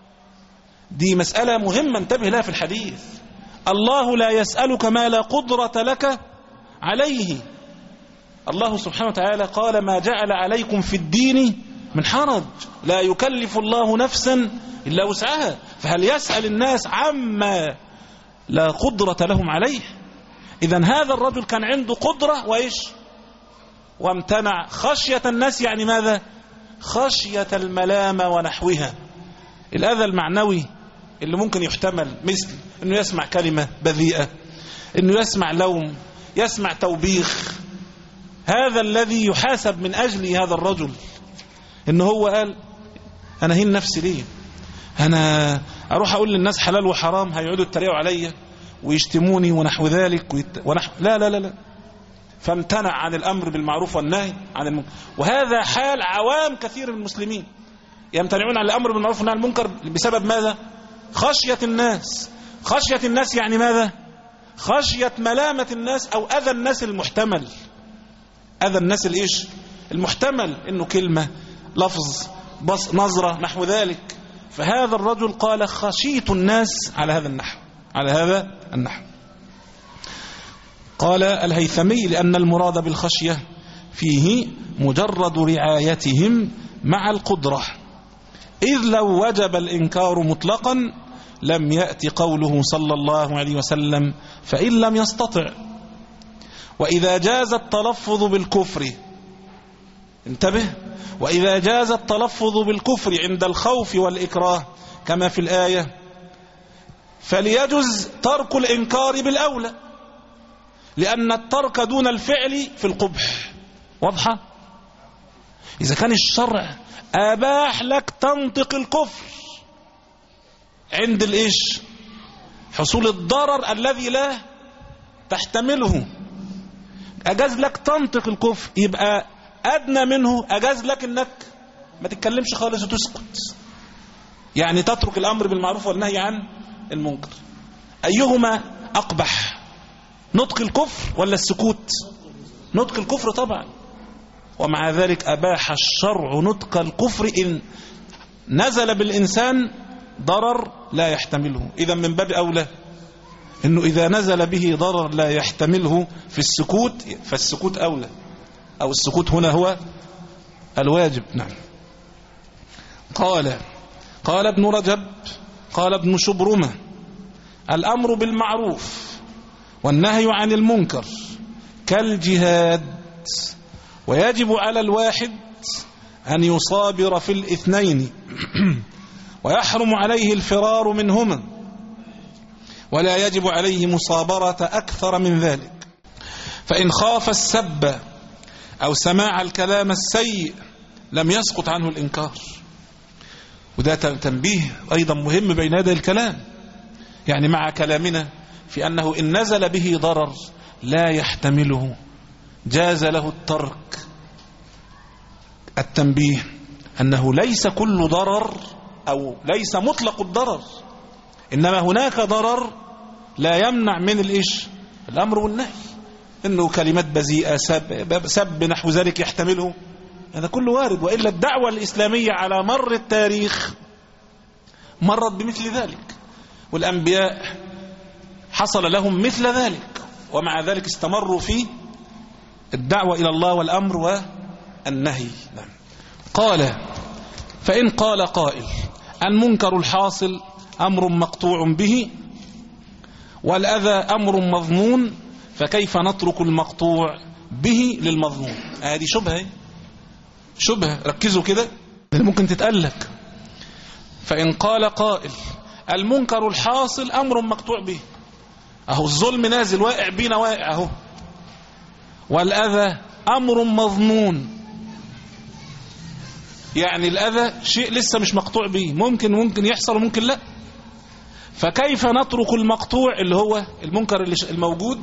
دي مسألة مهمة انتبه لها في الحديث. الله لا يسألك ما لا قدرة لك عليه. الله سبحانه وتعالى قال ما جعل عليكم في الدين من حرج، لا يكلف الله نفسا إلا وسعها، فهل يسأل الناس عما لا قدرة لهم عليه؟ إذن هذا الرجل كان عنده قدرة وإيش؟ وامتنع خشية الناس، يعني ماذا؟ خشية الملامة ونحوها، الأذى المعنوي اللي ممكن يحتمل، مثل أنه يسمع كلمة بذيئة، أنه يسمع لوم، يسمع توبيخ. هذا الذي يحاسب من أجل هذا الرجل، أنه هو قال أنا هين نفسي ليه؟ أنا أروح أقول للناس حلال وحرام هيقعدوا يتريقوا عليا ويشتموني ونحو ذلك ويت... ونحو... لا لا لا لا فامتنع عن الأمر بالمعروف والنهي عن المنكر. وهذا حال عوام كثير من المسلمين، يمتنعون عن الأمر بالمعروف والنهي عن المنكر بسبب ماذا؟ خشية الناس. خشية الناس يعني ماذا؟ خشية ملامة الناس أو أذى الناس المحتمل. أذى الناس الإيش؟ المحتمل، إنه كلمة، لفظ، بص، نظرة، نحو ذلك. فهذا الرجل قال خشيت الناس على هذا النحو، على هذا النحو. قال الهيثمي لأن المراد بالخشية فيه مجرد رعايتهم مع القدرة، إذ لو وجب الإنكار مطلقا لم يأتي قوله صلى الله عليه وسلم فإن لم يستطع. وإذا جاز التلفظ بالكفر، انتبه، وإذا جاز التلفظ بالكفر عند الخوف والإكراه كما في الآية فليجز ترك الإنكار بالأولى، لأن الترك دون الفعل في القبح. واضحة؟ إذا كان الشرع أباح لك تنطق الكفر عند الإيش؟ حصول الضرر الذي لا تحتمله، أجاز لك تنطق الكفر، يبقى أدنى منه أجاز لك أنك ما تتكلمش خالص وتسكت، يعني تترك الأمر بالمعروف والنهي عن المنكر. أيهما أقبح، نطق الكفر ولا السكوت؟ نطق الكفر طبعا. ومع ذلك أباح الشرع نطق الكفر إن نزل بالإنسان ضرر لا يحتمله. إذا من باب أولى إنه إذا نزل به ضرر لا يحتمله في السكوت فالسكوت أولى، أو السكوت هنا هو الواجب. نعم. قال قال ابن رجب قال ابن شبرمة: الأمر بالمعروف والنهي عن المنكر كالجهاد، ويجب على الواحد أن يصابر في الاثنين ويحرم عليه الفرار منهما، ولا يجب عليه مصابرة أكثر من ذلك. فإن خاف السب أو سماع الكلام السيء لم يسقط عنه الإنكار. وده تنبيه أيضا مهم بين يدي الكلام، يعني مع كلامنا في أنه إن نزل به ضرر لا يحتمله جاز له الترك. التنبيه أنه ليس كل ضرر أو ليس مطلق الضرر، إنما هناك ضرر لا يمنع من الإيش الأمر والنهي، إنه كلمات بذيئة، سب, سب نحو ذلك يحتمله، هذا كله وارد. وإلا الدعوة الإسلامية على مر التاريخ مرت بمثل ذلك، والأنبياء حصل لهم مثل ذلك، ومع ذلك استمروا في الدعوة إلى الله والأمر والنهي. قال: فإن قال قائل: المنكر الحاصل أمر مقطوع به والأذى أمر مضمون، فكيف نترك المقطوع به للمضمون؟ هذه شبهة شبهة ركزوا كده ممكن تتألك. فإن قال قائل: المنكر الحاصل أمر مقطوع به، أهو الظلم نازل واقع بينا واقع أهو، والأذى أمر مضمون، يعني الأذى شيء لسه مش مقطوع به، ممكن ممكن يحصل وممكن لا، فكيف نترك المقطوع اللي هو المنكر الموجود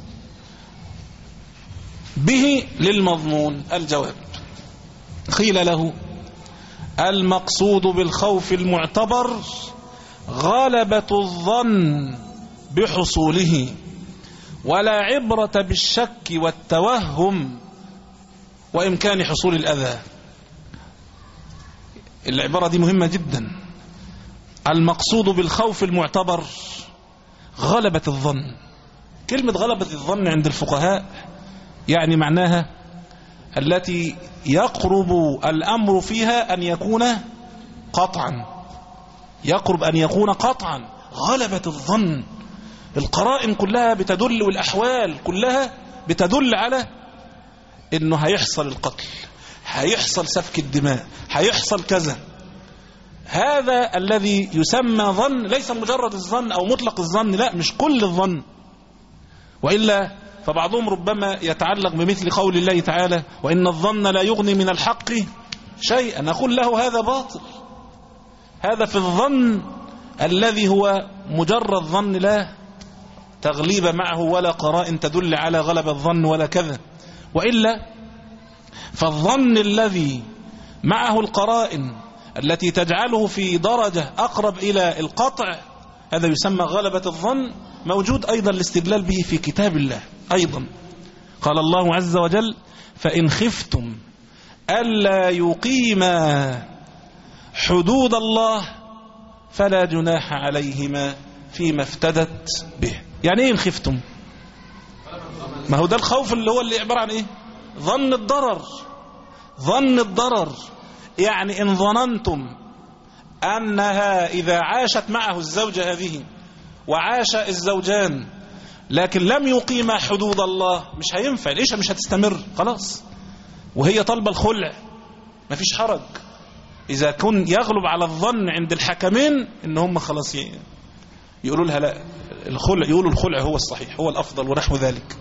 به للمضمون؟ الجواب: قيل له: المقصود بالخوف المعتبر غلبة الظن بحصوله، ولا عبرة بالشك والتوهم وإمكان حصول الأذى. العبارة دي مهمة جدا. المقصود بالخوف المعتبر غلبة الظن. كلمة غلبة الظن عند الفقهاء يعني معناها التي يقرب الأمر فيها أن يكون قطعا، يقرب أن يكون قطعا. غلبة الظن، القرائن كلها بتدل والأحوال كلها بتدل على إنه هيحصل القتل، هيحصل سفك الدماء، هيحصل كذا. هذا الذي يسمى ظن، ليس مجرد الظن أو مطلق الظن، لا، مش كل الظن، وإلا فبعضهم ربما يتعلق بمثل قول الله تعالى: وإن الظن لا يغني من الحق شيئا، نقول له هذا باطل. هذا في الظن الذي هو مجرد ظن لا تغليب معه ولا قرائن تدل على غلب الظن ولا كذا. وإلا فالظن الذي معه القرائن التي تجعله في درجة أقرب إلى القطع، هذا يسمى غلبة الظن، موجود أيضا الاستدلال به في كتاب الله أيضا. قال الله عز وجل: فإن خفتم ألا يقيما حدود الله فلا جناح عليهما فيما افتدت به. يعني ايه إن خفتم؟ ما هو ده الخوف اللي هو اللي عبارة عن ايه؟ ظن الضرر. ظن الضرر يعني إن ظننتم أنها إذا عاشت معه الزوجة هذه وعاش الزوجان لكن لم يقيم حدود الله، مش هينفع، ليش مش هتستمر خلاص، وهي طالبة الخلع، ما فيش حرج. إذا كن يغلب على الظن عند الحكمين إن هم خلاص يقولوا لها لا الخلع، يقولوا الخلع هو الصحيح هو الأفضل ونحو ذلك.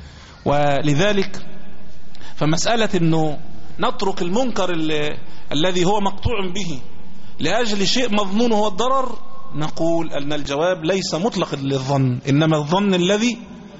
ولذلك فمسألة إنه نترك المنكر الذي هو مقطوع به لأجل شيء مظنون هو الضرر، نقول أن الجواب ليس مطلق للظن، إنما الظن الذي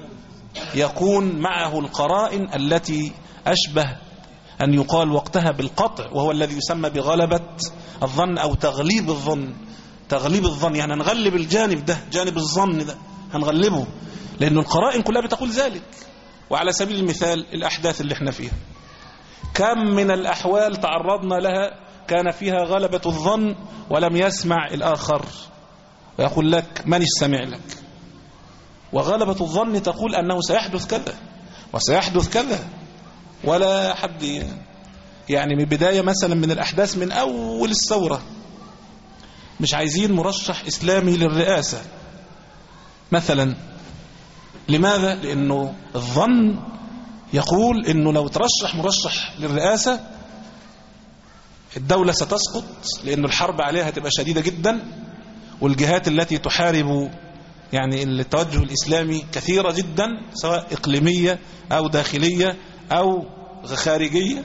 يكون معه القرائن التي أشبه أن يقال وقتها بالقطع، وهو الذي يسمى بغلبة الظن أو تغليب الظن. تغليب الظن يعني نغلب الجانب ده، جانب الظن ده هنغلبه، لأن القرائن كلها بتقول ذلك. وعلى سبيل المثال الأحداث اللي احنا فيها، كم من الأحوال تعرضنا لها كان فيها غلبة الظن ولم يسمع الآخر، ويقول لك من السمع لك، وغلبة الظن تقول أنه سيحدث كذا وسيحدث كذا، ولا حد يعني من بداية مثلا من الأحداث من أول الثورة مش عايزين مرشح إسلامي للرئاسة مثلا. لماذا؟ لأنه الظن يقول أنه لو ترشح مرشح للرئاسة الدولة ستسقط، لأن الحرب عليها تبقى شديدة جدا، والجهات التي تحارب يعني التوجه الإسلامي كثيرة جدا، سواء إقليمية أو داخلية أو خارجية،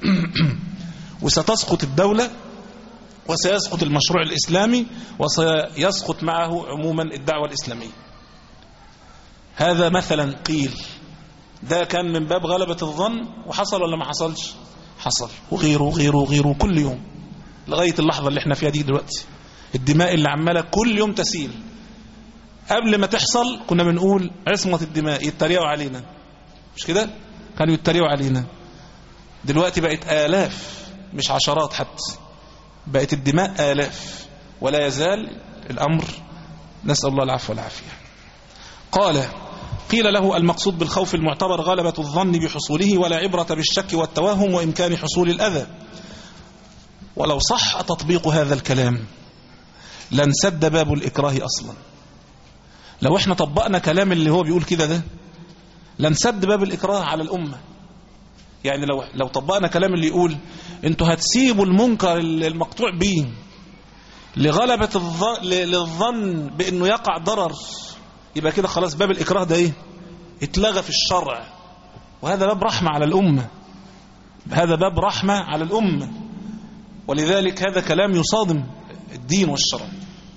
وستسقط الدولة وسيسقط المشروع الإسلامي وسيسقط معه عموما الدعوة الإسلامية. هذا مثلا قيل، ده كان من باب غلبة الظن، وحصل ولا ما حصلش؟ حصل، وغيره وغيره وغيره كل يوم لغاية اللحظة اللي احنا فيها دي دلوقتي. الدماء اللي عمالة كل يوم تسيل، قبل ما تحصل كنا بنقول عصمة الدماء، يتريقوا علينا، مش كده؟ كانوا يتريقوا علينا. دلوقتي بقت آلاف مش عشرات حتى، بقت الدماء آلاف، ولا يزال الأمر، نسأل الله العفو والعافية. قال: قيل له: المقصود بالخوف المعتبر غلبة الظن بحصوله، ولا عبرة بالشك والتوهم وإمكان حصول الأذى. ولو صح تطبيق هذا الكلام لانسد باب الإكراه أصلا. لو احنا طبقنا كلام اللي هو بيقول كده ده لانسد باب الإكراه على الأمة. يعني لو لو طبقنا كلام اللي يقول انتوا هتسيبوا المنكر المقطوع به لغلبة الظن للظن بأنه يقع ضرر، يبقى كده خلاص باب الإكراه ده ايه؟ اتلغى في الشرع. وهذا باب رحمة على الأمة، هذا باب رحمة على الأمة، ولذلك هذا كلام يصادم الدين والشرع.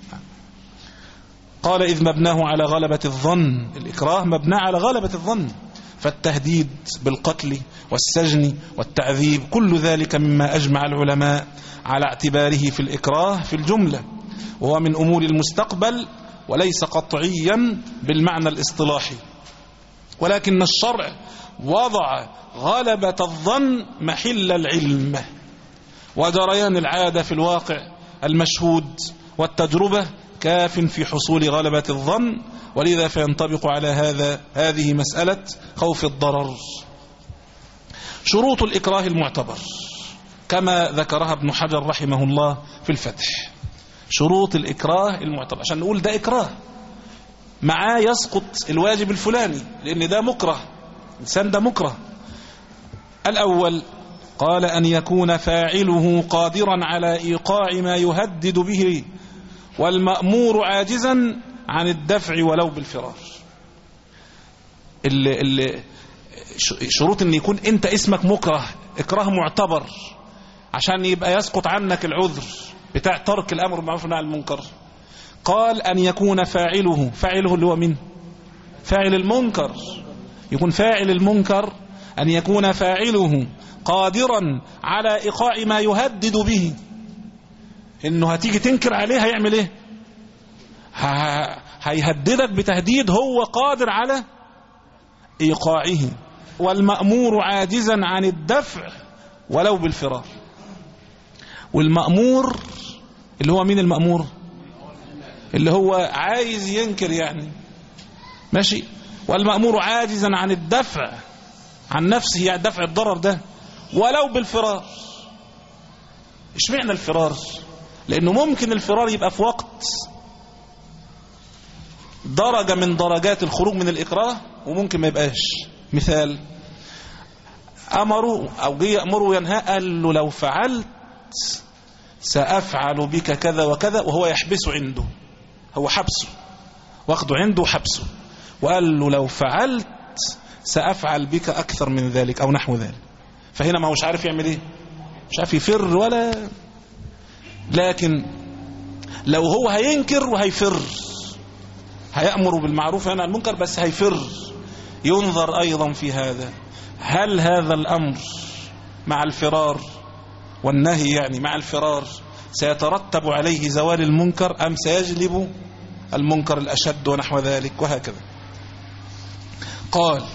قال: إذ مبناه على غلبة الظن، الإكراه مبناه على غلبة الظن، فالتهديد بالقتل والسجن والتعذيب كل ذلك مما أجمع العلماء على اعتباره في الإكراه في الجملة، وهو من أمور المستقبل وليس قطعيا بالمعنى الاصطلاحي، ولكن الشرع وضع غلبة الظن محل العلم وجريان العادة في الواقع المشهود، والتجربة كاف في حصول غلبة الظن، ولذا فينطبق على هذا هذه مسألة خوف الضرر. شروط الإكراه المعتبر كما ذكرها ابن حجر رحمه الله في الفتح. شروط الإكراه المعتبر عشان نقول ده إكراه معاه يسقط الواجب الفلاني، لأن ده مكره، إنسان ده مكره. الأول قال: أن يكون فاعله قادرا على إيقاع ما يهدد به، والمأمور عاجزا عن الدفع ولو بالفرار. اللي اللي شروط ان يكون انت اسمك مكره، اكراه معتبر، عشان يبقى يسقط عنك العذر بتاع ترك الامر بالمعروف والنهي عن المنكر. قال: ان يكون فاعله، فاعله اللي هو مين؟ فاعل المنكر، يكون فاعل المنكر ان يكون فاعله قادرا على ايقاع ما يهدد به، انه هتيجي تنكر عليه هيعمل ايه؟ هيهددك بتهديد هو قادر على ايقاعه. والمأمور عاجزا عن الدفع ولو بالفرار. والمأمور اللي هو مين المأمور؟ اللي هو عايز ينكر يعني، ماشي. والمأمور عاجزا عن الدفع عن نفسه، يعني دفع الضرر ده ولو بالفرار. اشمعنى الفرار؟ لأنه ممكن الفرار يبقى في وقت درجة من درجات الخروج من الإكراه، وممكن ما يبقاش. مثال: أمره أو جه يأمره وينهى، قال له: لو فعلت سأفعل بك كذا وكذا، وهو يحبسه عنده، هو حبسه، واخده عنده وحبسه، وقال له: لو فعلت سأفعل بك أكثر من ذلك أو نحو ذلك. فهنا ما هوش عارف يعمل إيه، مش عارف يفر ولا. لكن لو هو هينكر وهيفر، هيأمر بالمعروف وينهى عن المنكر بس هيفر، ينظر أيضا في هذا، هل هذا الأمر مع الفرار والنهي يعني مع الفرار سيترتب عليه زوال المنكر أم سيجلب المنكر الأشد ونحو ذلك، وهكذا. قال: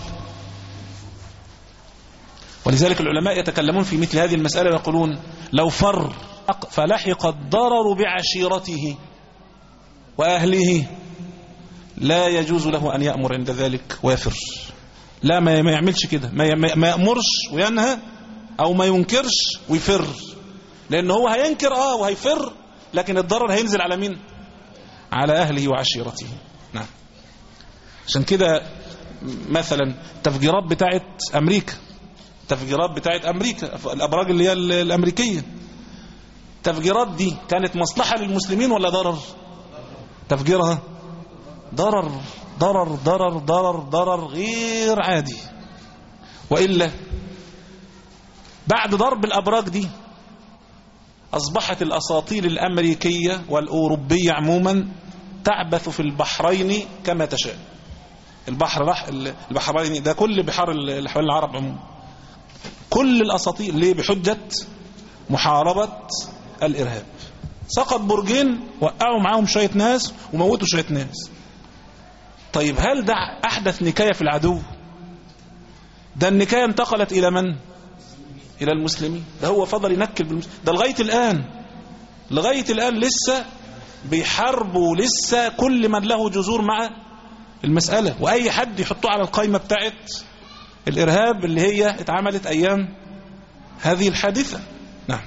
ولذلك العلماء يتكلمون في مثل هذه المسألة ويقولون: لو فر فلحق الضرر بعشيرته وأهله لا يجوز له أن يأمر عند ذلك ويفر. لا، ما يعملش كده، ما يأمرش وينهى أو ما ينكرش ويفر، لأنه هو هينكر آه وهيفر، لكن الضرر هينزل على مين؟ على أهله وعشيرته. نعم. عشان كده مثلا تفجيرات بتاعت أمريكا، تفجيرات بتاعت أمريكا الأبراج اللي هي الأمريكية، تفجيرات دي كانت مصلحة للمسلمين ولا ضرر؟ تفجيرها ضرر ضرر ضرر ضرر ضرر غير عادي. وإلا بعد ضرب الأبراج دي أصبحت الأساطيل الأمريكية والأوروبية عموما تعبث في البحرين كما تشاء. البحر راح البحرين ده كل بحار اللي حوالين العرب عموما، كل الأساطيل ليه؟ بحجة محاربة الإرهاب. سقط برجين، وقعوا معاهم شوية ناس وموتوا شوية ناس. طيب هل ده أحدث نكاية في العدو؟ ده النكاية انتقلت إلى من؟ إلى المسلمين. ده هو فضل ينكل بالمسلمين. ده لغاية الآن لغاية الآن لسه بيحاربوا، لسه كل من له جذور مع المسألة، وأي حد يحطوه على القائمة بتاعت الإرهاب اللي هي اتعملت أيام هذه الحادثة. نعم.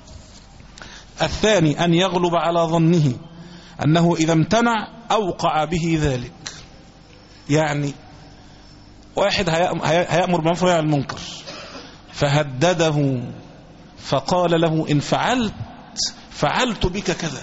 الثاني أن يغلب على ظنه أنه إذا امتنع أوقع به ذلك. يعني واحد هيأمر بالمعروف وينهى عن المنكر، فهدده فقال له إن فعلت فعلت بك كذا،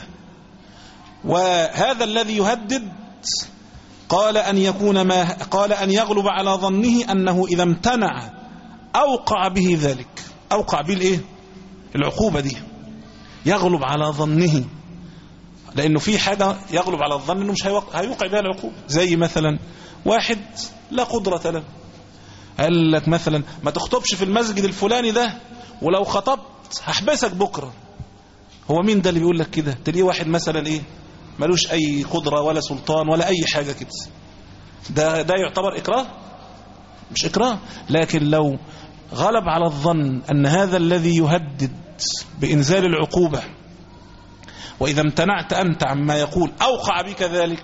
وهذا الذي يهدد قال أن يكون ما قال أن يغلب على ظنه أنه إذا امتنع أوقع به ذلك. أوقع به الإيه؟ العقوبة دي يغلب على ظنه، لأنه في حاجة يغلب على الظن أنه مش هيوقع بها العقوبة. زي مثلا واحد لا قدرة له، قال لك مثلا ما تخطبش في المسجد الفلاني ده، ولو خطبت هحبسك بكرة. هو مين ده اللي بيقول لك كده؟ تلاقيه واحد مثلا ايه ملوش اي قدرة ولا سلطان ولا اي حاجة كده. ده ده يعتبر اكراه؟ مش اكراه. لكن لو غلب على الظن ان هذا الذي يهدد بانزال العقوبة، واذا امتنعت انت عما يقول اوقع بك ذلك،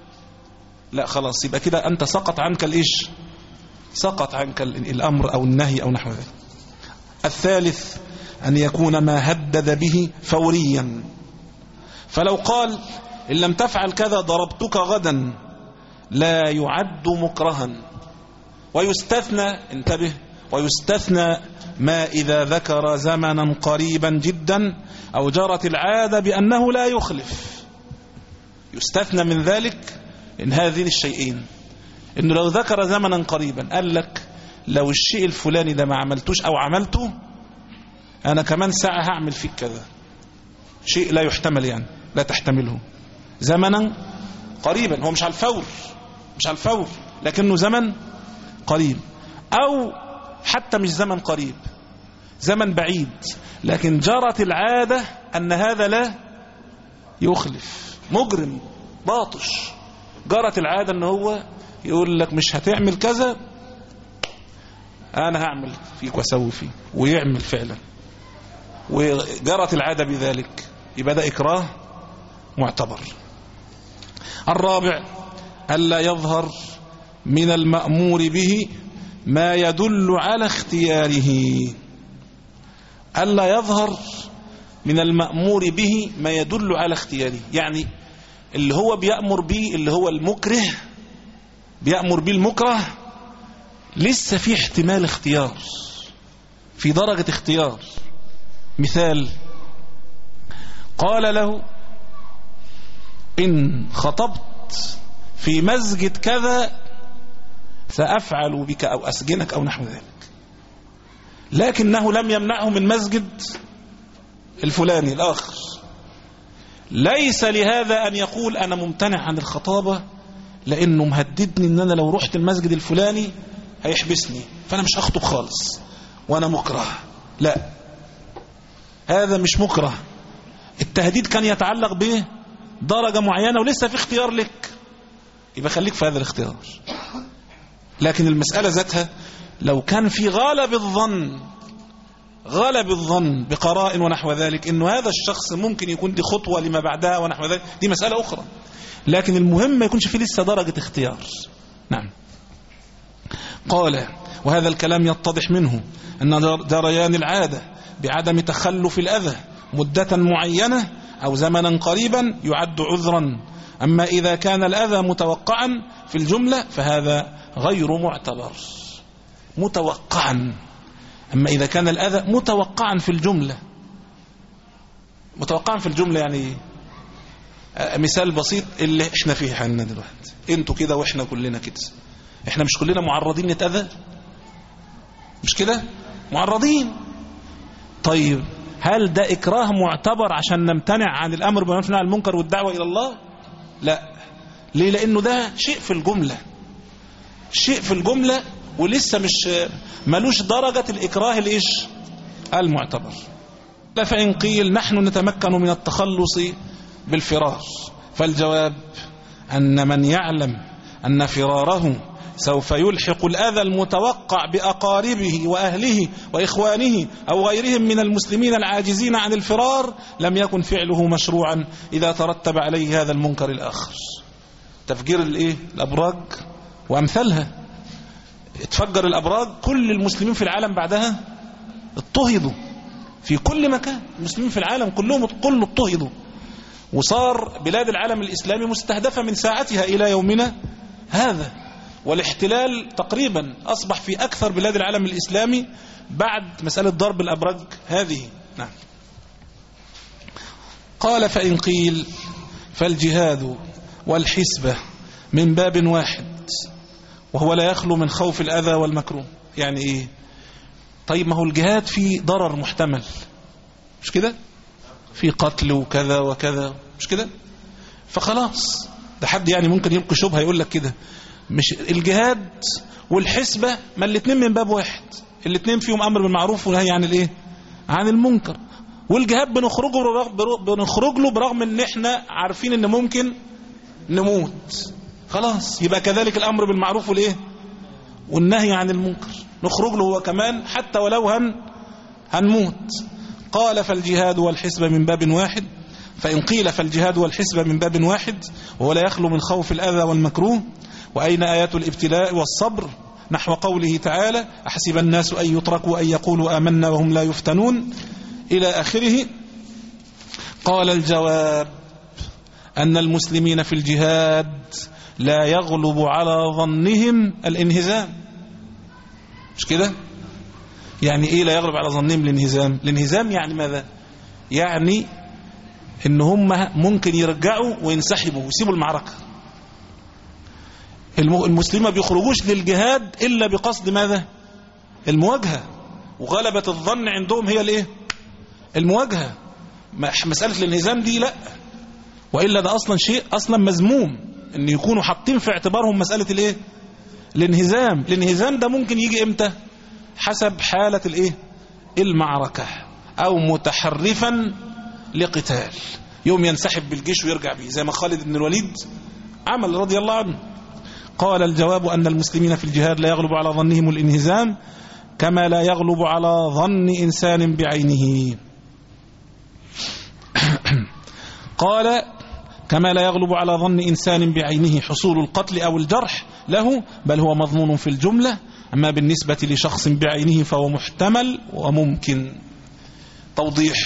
لا خلاص، يبقى كده انت سقط عنك الايش؟ سقط عنك الامر او النهي او نحو ذلك. الثالث أن يكون ما هدد به فوريا، فلو قال إن لم تفعل كذا ضربتك غدا لا يعد مكرها. ويستثنى، انتبه، ويستثنى ما إذا ذكر زمنا قريبا جدا أو جرت العادة بأنه لا يخلف. يستثنى من ذلك إن هذين الشيئين، إنه لو ذكر زمنا قريبا قال لك لو الشيء الفلاني ده ما عملتوش أو عملته أنا كمان ساعة هعمل فيك كذا، شيء لا يحتمل، يعني لا تحتمله، زمنا قريبا، هو مش على الفور، مش على الفور لكنه زمن قريب، أو حتى مش زمن قريب، زمن بعيد، لكن جرت العادة أن هذا لا يخلف، مجرم باطش، جرت العادة أن هو يقول لك مش هتعمل كذا أنا هعمل فيك وأسوي فيك، ويعمل فعلا، وجرت العادة بذلك، يبقى ده إكراه معتبر. الرابع ألا يظهر من المأمور به ما يدل على اختياره. ألا يظهر من المأمور به ما يدل على اختياره، يعني اللي هو بيأمر به اللي هو المكره، بيأمر به المكره لسه في احتمال اختيار، في درجة اختيار. مثال، قال له إن خطبت في مسجد كذا سأفعل بك أو أسجنك أو نحو ذلك، لكنه لم يمنعه من مسجد الفلاني الآخر. ليس لهذا أن يقول أنا ممتنع عن الخطابة لأنه مهددني أن أنا لو رحت المسجد الفلاني هيحبسني فأنا مش هخطب خالص وأنا مكره. لا، هذا مش مكره. التهديد كان يتعلق به درجة معينة ولسه في اختيار لك، يبقى خليك في هذا الاختيار. لكن المسألة ذاتها لو كان في غالب الظن غلب الظن بقراء ونحو ذلك إنه هذا الشخص ممكن يكون دي خطوة لما بعدها ونحو ذلك، دي مسألة أخرى، لكن المهم ما يكونش فيه لسه درجة اختيار. نعم. قال: وهذا الكلام يتضح منه أن جريان العادة بعدم تخلف الأذى مدة معينة أو زمنا قريبا يعد عذرا، أما إذا كان الأذى متوقعا في الجملة فهذا غير معتبر. متوقعا، أما إذا كان الأذى متوقعا في الجملة. متوقعا في الجملة يعني مثال بسيط اللي احنا فيه حالنا دلوقتي، انتوا كده واحنا كلنا كده، احنا مش كلنا معرضين نتأذى؟ مش كده؟ معرضين. طيب هل ده إكراه معتبر عشان نمتنع عن الأمر بالمعروف والنهي عن المنكر والدعوة إلى الله؟ لا. ليه؟ لأنه ده شيء في الجملة، شيء في الجملة ولسه مش ملوش درجة الإكراه الإيش المعتبر. فإن قيل نحن نتمكن من التخلص بالفرار، فالجواب أن من يعلم أن فراره سوف يلحق الأذى المتوقع بأقاربه وأهله وإخوانه أو غيرهم من المسلمين العاجزين عن الفرار لم يكن فعله مشروعا إذا ترتب عليه هذا المنكر الآخر. تفجير الإيه؟ الأبراج وأمثالها. اتفجر الأبراج، كل المسلمين في العالم بعدها اضطهدوا في كل مكان، المسلمين في العالم كلهم كله اضطهدوا، وصار بلاد العالم الإسلامي مستهدفة من ساعتها إلى يومنا هذا، والاحتلال تقريبا أصبح في أكثر بلاد العالم الإسلامي بعد مسألة ضرب الأبراج هذه. نعم. قال: فإن قيل فالجهاد والحسبة من باب واحد وهو لا يخلو من خوف الأذى والمكروه. يعني إيه؟ طيب ما هو الجهاد فيه ضرر محتمل، مش كده؟ في قتل وكذا وكذا، مش كده؟ فخلاص ده حد يعني ممكن يلقي شبهة يقول لك كده، مش الجهاد والحسبة ما الاثنين من باب واحد، الاثنين فيهم أمر بالمعروف ونهي عن الايه؟ عن المنكر. والجهاد بنخرجه بنخرج له برغم ان احنا عارفين ان ممكن نموت، خلاص يبقى كذلك الأمر بالمعروف والايه؟ والنهي عن المنكر نخرج له هو كمان حتى ولو هن هنموت. قال: فالجهاد والحسبة من باب واحد. فإن قيل فالجهاد والحسبة من باب واحد وهو لا يخلو من خوف الأذى والمكروه، وأين آيات الابتلاء والصبر؟ نحو قوله تعالى: أحسب الناس أن يتركوا أن يقولوا آمنا وهم لا يفتنون، إلى آخره. قال: الجواب أن المسلمين في الجهاد لا يغلب على ظنهم الانهزام. مش كده؟ يعني إيه لا يغلب على ظنهم الانهزام؟ الانهزام يعني ماذا؟ يعني إن هم ممكن يرجعوا وينسحبوا ويسيبوا المعركة. المسلمين ما بيخرجوش للجهاد إلا بقصد ماذا؟ المواجهة، وغلبة الظن عندهم هي الايه؟ المواجهة. مسألة الانهزام دي لا، وإلا ده أصلا شيء أصلا مذموم إن يكونوا حاطين في اعتبارهم مسألة الايه؟ الانهزام. الانهزام ده ممكن يجي إمتى؟ حسب حالة الايه؟ المعركة، أو متحرفا لقتال، يوم ينسحب بالجيش ويرجع به زي ما خالد بن الوليد عمل رضي الله عنه. قال: الجواب أن المسلمين في الجهاد لا يغلب على ظنهم الانهزام كما لا يغلب على ظن إنسان بعينه. قال: كما لا يغلب على ظن إنسان بعينه حصول القتل أو الجرح له، بل هو مضمون في الجملة، أما بالنسبة لشخص بعينه فهو محتمل وممكن. توضيح: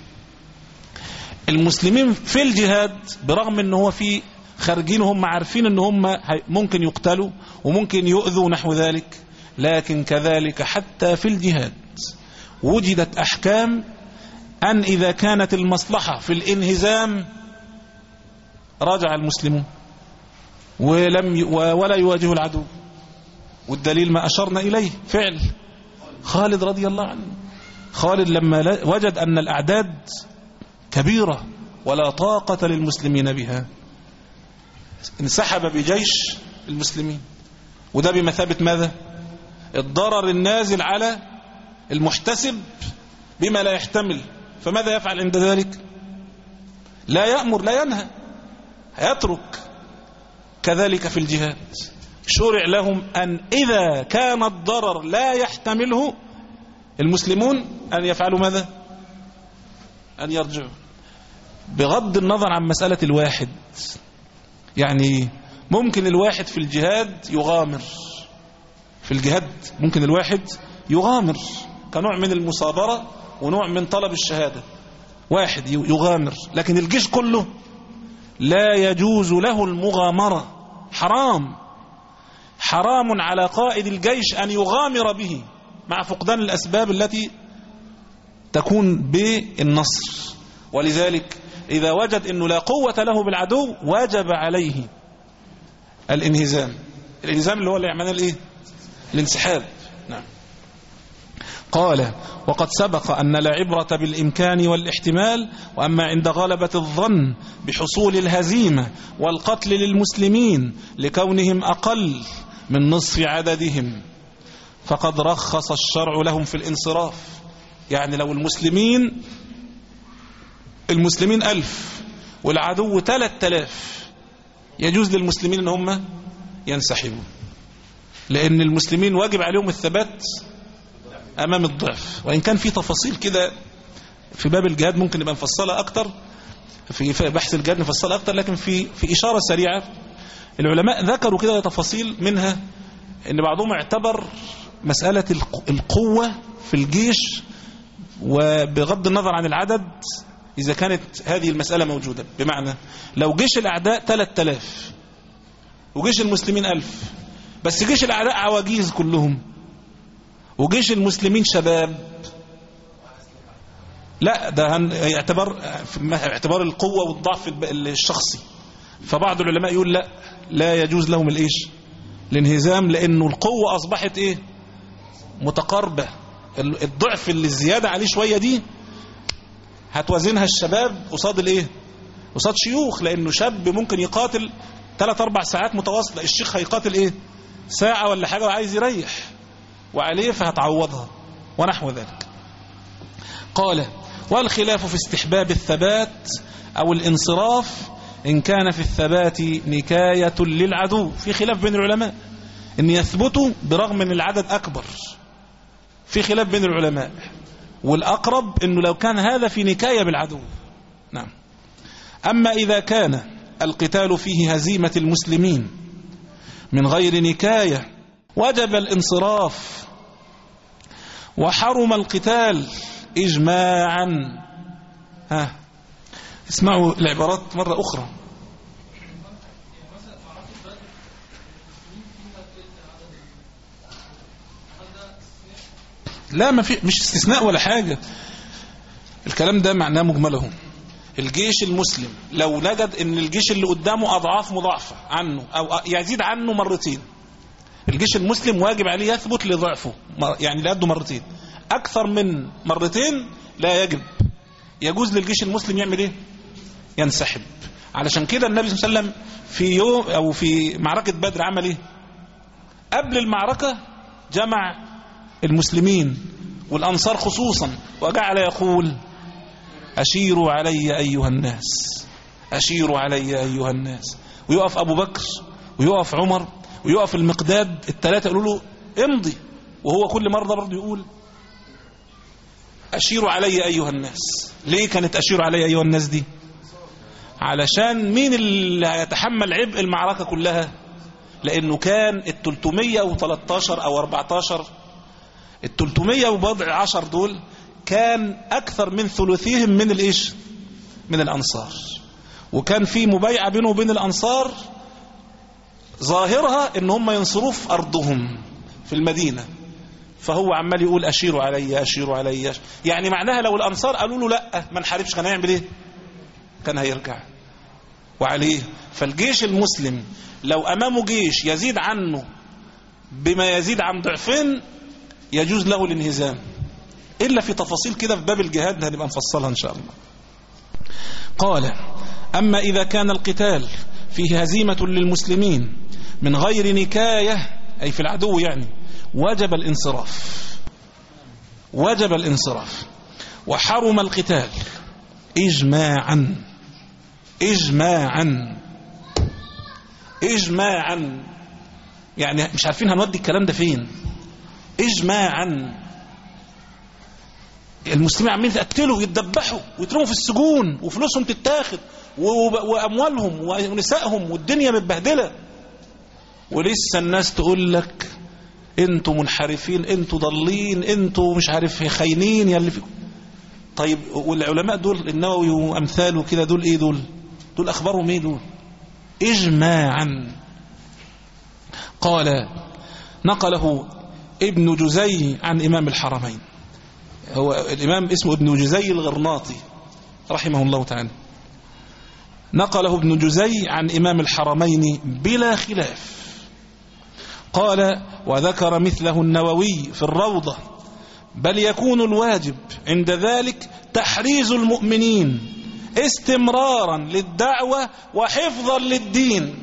المسلمين في الجهاد برغم أنه هو في خارجين هم عارفين أن هم ممكن يقتلوا وممكن يؤذوا نحو ذلك، لكن كذلك حتى في الجهاد وجدت أحكام أن إذا كانت المصلحة في الانهزام رجع المسلمون ولم ولا يواجه العدو، والدليل ما أشرنا إليه فعل خالد رضي الله عنه. خالد لما وجد أن الأعداد كبيرة ولا طاقة للمسلمين بها انسحب بجيش المسلمين، وده بمثابة ماذا؟ الضرر النازل على المحتسب بما لا يحتمل. فماذا يفعل عند ذلك؟ لا يأمر لا ينهى، يترك. كذلك في الجهاد شرع لهم أن إذا كان الضرر لا يحتمله المسلمون أن يفعلوا ماذا؟ أن يرجعوا، بغض النظر عن مسألة الواحد. يعني ممكن الواحد في الجهاد يغامر، في الجهاد ممكن الواحد يغامر كنوع من المصابرة ونوع من طلب الشهادة، واحد يغامر، لكن الجيش كله لا يجوز له المغامرة، حرام حرام على قائد الجيش أن يغامر به مع فقدان الأسباب التي تكون بالنصر. ولذلك إذا وجد أنه لا قوة له بالعدو وجب عليه الانهزام. الانهزام اللي هو اللي يعمل الايه؟ الانسحاب. نعم. قال: وقد سبق أن لا عبرة بالإمكان والاحتمال، وأما عند غلبة الظن بحصول الهزيمة والقتل للمسلمين لكونهم أقل من نصف عددهم فقد رخص الشرع لهم في الانصراف. يعني لو المسلمين المسلمين ألف والعدو ثلاثة آلاف يجوز للمسلمين ان هم ينسحبوا، لأن المسلمين واجب عليهم الثبات أمام الضعف. وإن كان في تفاصيل كده في باب الجهاد ممكن نبقى نفصلها أكتر، في بحث الجهاد نفصلها أكتر، لكن في في إشارة سريعة العلماء ذكروا كده تفاصيل، منها أن بعضهم اعتبر مسألة القوة في الجيش وبغض النظر عن العدد إذا كانت هذه المسألة موجودة، بمعنى لو جيش الأعداء ثلاثة آلاف وجيش المسلمين ألف، بس جيش الأعداء عواجيز كلهم وجيش المسلمين شباب، لا ده يعتبر اعتبار القوة والضعف الشخصي. فبعض العلماء يقول لا لا يجوز لهم الايش؟ الانهزام، لأنه القوة أصبحت ايه؟ متقاربة. الضعف اللي الزيادة عليه شوية دي هتوازنها الشباب قصاد الايه؟ قصاد شيوخ، لأنه شاب ممكن يقاتل ثلاث أربع ساعات متواصلة، الشيخ هيقاتل ايه؟ ساعة ولا حاجة وعايز يريح وعليه فهتعوضها ونحو ذلك. قال: والخلاف في استحباب الثبات أو الانصراف إن كان في الثبات نكاية للعدو. في خلاف بين العلماء إن يثبتوا برغم من العدد أكبر، في خلاف بين العلماء، والأقرب إنه لو كان هذا في نكاية بالعدو. نعم. أما إذا كان القتال فيه هزيمة المسلمين من غير نكاية وجب الانصراف وحرم القتال إجماعا. ها اسمعوا العبارات مرة أخرى. لا، ما في، مش استثناء ولا حاجة، الكلام ده معناه مجمله. الجيش المسلم لو نجد ان الجيش اللي قدامه أضعاف مضاعفة عنه أو يزيد عنه مرتين، الجيش المسلم واجب عليه يثبت لضعفه، يعني لا يده مرتين، أكثر من مرتين لا يجب. يجوز للجيش المسلم يعمل ايه؟ ينسحب. علشان كده النبي صلى الله عليه وسلم في يوم أو في معركة بدر عمل ايه؟ قبل المعركة جمع المسلمين والأنصار خصوصا وجعل يقول: أشيروا علي أيها الناس، أشيروا علي أيها الناس. ويقف أبو بكر ويقف عمر ويقف المقداد، الثلاثة يقولوا له امضي، وهو كل مرة برضه يقول أشيروا علي أيها الناس. ليه كانت أشيروا علي أيها الناس دي؟ علشان مين اللي هيتحمل عبء المعركة كلها؟ لأنه كان التلتمية وتلتاشر أو أربعتاشر، التلتمية وبضع عشر دول كان أكثر من ثلثيهم من الإيش؟ من الأنصار. وكان في مبايعة بينه وبين الأنصار ظاهرها إن هم ينصروا في أرضهم في المدينة، فهو عمال يقول أشيروا علي أشيروا علي، يعني معناها لو الأنصار قالوا له لا ما نحاربش كان هيعمل إيه؟ كان هيرجع وعليه. فالجيش المسلم لو أمامه جيش يزيد عنه بما يزيد عن ضعفين يجوز له الانهزام، إلا في تفاصيل كده في باب الجهاد هنبقى نفصلها إن شاء الله. قال: أما إذا كان القتال فيه هزيمة للمسلمين من غير نكاية، أي في العدو يعني، وجب الانصراف، وجب الانصراف وحرم القتال إجماعا، إجماعا إجماعا، يعني مش عارفين هنودي الكلام ده فين. إجماعا المسلمين عمالين يتقتلوا ويتذبحوا ويترموا في السجون وفلوسهم تتاخد وأموالهم ونسائهم والدنيا متبهدلة، ولسه الناس تقول لك انتوا منحرفين، انتوا ضالين، انتوا مش عارف خاينين يا اللي فيكم. طيب والعلماء دول النووي وامثاله كده دول ايه؟ دول دول اخبارهم ايه؟ دول اجماعا. قال نقله ابن جزي عن امام الحرمين، هو الامام اسمه ابن جزي الغرناطي رحمه الله تعالى، نقله ابن جزي عن امام الحرمين بلا خلاف. قال وذكر مثله النووي في الروضة، بل يكون الواجب عند ذلك تحريز المؤمنين استمرارا للدعوة وحفظا للدين.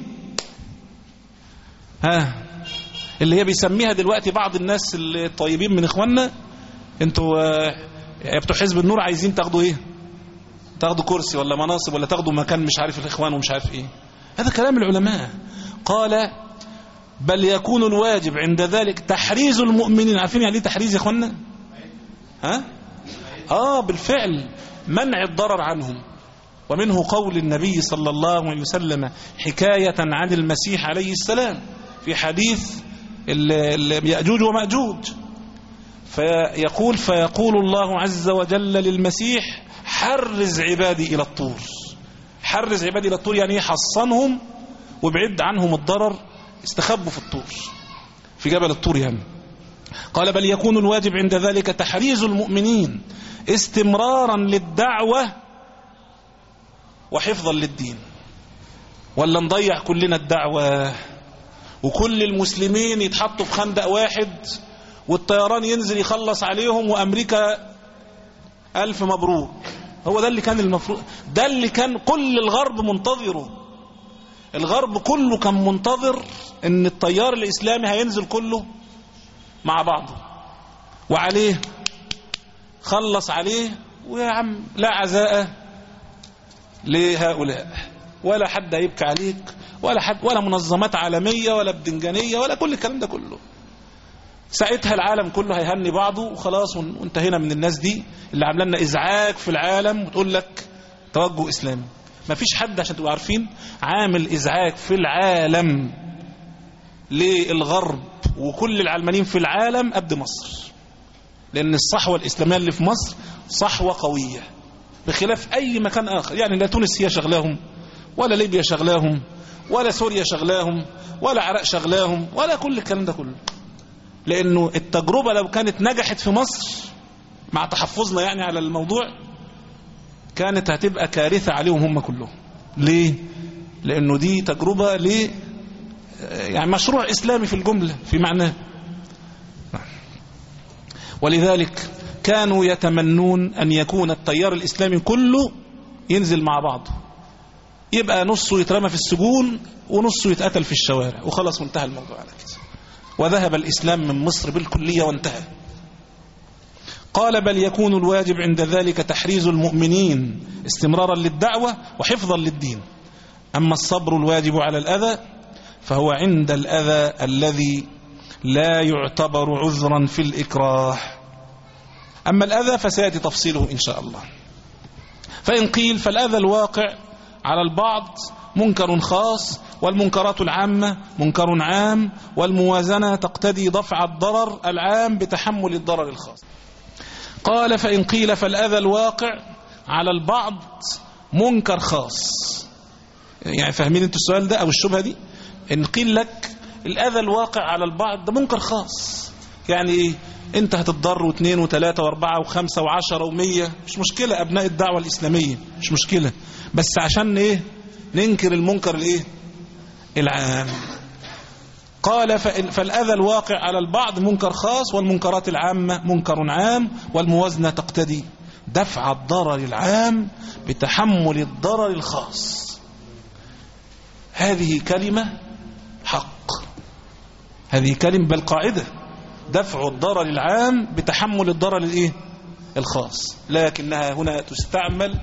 ها اللي هي بيسميها دلوقتي بعض الناس الطيبين من اخواننا، انتوا يا بتوع حزب النور عايزين تاخدوا ايه؟ تاخدوا كرسي ولا مناصب ولا تاخدوا مكان مش عارف الاخوان ومش عارف ايه. هذا كلام العلماء. قال بل يكون الواجب عند ذلك تحريز المؤمنين. عارفين يعني ايه تحريز يا اخوانا؟ ها اه بالفعل منع الضرر عنهم. ومنه قول النبي صلى الله عليه وسلم حكاية عن المسيح عليه السلام في حديث يأجوج ومأجوج، فيقول فيقول الله عز وجل للمسيح حرز عبادي إلى الطور. حرز عبادي إلى الطور يعني حصنهم وابعد عنهم الضرر، استخبوا في الطور، في جبل الطور يعني. قال بل يكون الواجب عند ذلك تحريز المؤمنين استمرارا للدعوة وحفظا للدين. ولا نضيع كلنا الدعوة وكل المسلمين يتحطوا في خندق واحد والطيران ينزل يخلص عليهم وأمريكا ألف مبروك. هو ده اللي كان المفروض، ده اللي كان كل الغرب منتظره. الغرب كله كان منتظر ان التيار الإسلامي هينزل كله مع بعضه وعليه، خلص عليه ويا عم لا عزاء لهؤلاء ولا حد هيبكي عليك ولا حد ولا منظمات عالمية ولا بدنجانية ولا كل الكلام ده كله. ساعتها العالم كله هيهني بعضه وخلاص وانتهينا من الناس دي اللي عامله لنا ازعاج في العالم وتقول لك توجه اسلامي. ما فيش حد عشان تبقوا عارفين عامل ازعاج في العالم للغرب وكل العلمانيين في العالم قد مصر، لان الصحوة الاسلامية اللي في مصر صحوة قوية بخلاف اي مكان اخر. يعني لا تونس هي شغلاهم ولا ليبيا شغلاهم ولا سوريا شغلاهم ولا عراق شغلاهم ولا كل الكلام ده كله، لانه التجربة لو كانت نجحت في مصر مع تحفظنا يعني على الموضوع كانت هتبقى كارثة عليهم هم كلهم. ليه؟ لانه دي تجربة ل يعني مشروع اسلامي في الجملة في معناه. ولذلك كانوا يتمنون ان يكون التيار الاسلامي كله ينزل مع بعضه، يبقى نصه يترمى في السجون ونصه يتقتل في الشوارع وخلاص وانتهى الموضوع على كده، وذهب الإسلام من مصر بالكلية وانتهى. قال بل يكون الواجب عند ذلك تحريز المؤمنين استمرارا للدعوة وحفظا للدين. أما الصبر الواجب على الأذى فهو عند الأذى الذي لا يعتبر عذرا في الإكراه. أما الأذى فسيأتي تفصيله إن شاء الله. فإن قيل فالأذى الواقع على البعض منكر خاص والمنكرات العامة منكر عام، والموازنة تقتضي دفع الضرر العام بتحمل الضرر الخاص. قال فإن قيل فالأذى الواقع على البعض منكر خاص. يعني فاهمين انتوا السؤال ده أو الشبهة دي؟ إن قيل لك الأذى الواقع على البعض ده منكر خاص، يعني إيه؟ انت هتتضر واثنين وثلاثة واربعة وخمسة وعشرة ومية، مش مشكلة، أبناء الدعوة الإسلامية مش مشكلة، بس عشان إيه؟ ننكر المنكر الإيه؟ العام. قال فالأذى الواقع على البعض منكر خاص والمنكرات العامة منكر عام، والموازنة تقتضي دفع الضرر العام بتحمل الضرر الخاص. هذه كلمة حق، هذه كلمة بل قاعدة، دفع الضرر العام بتحمل الضرر الايه الخاص، لكنها هنا تستعمل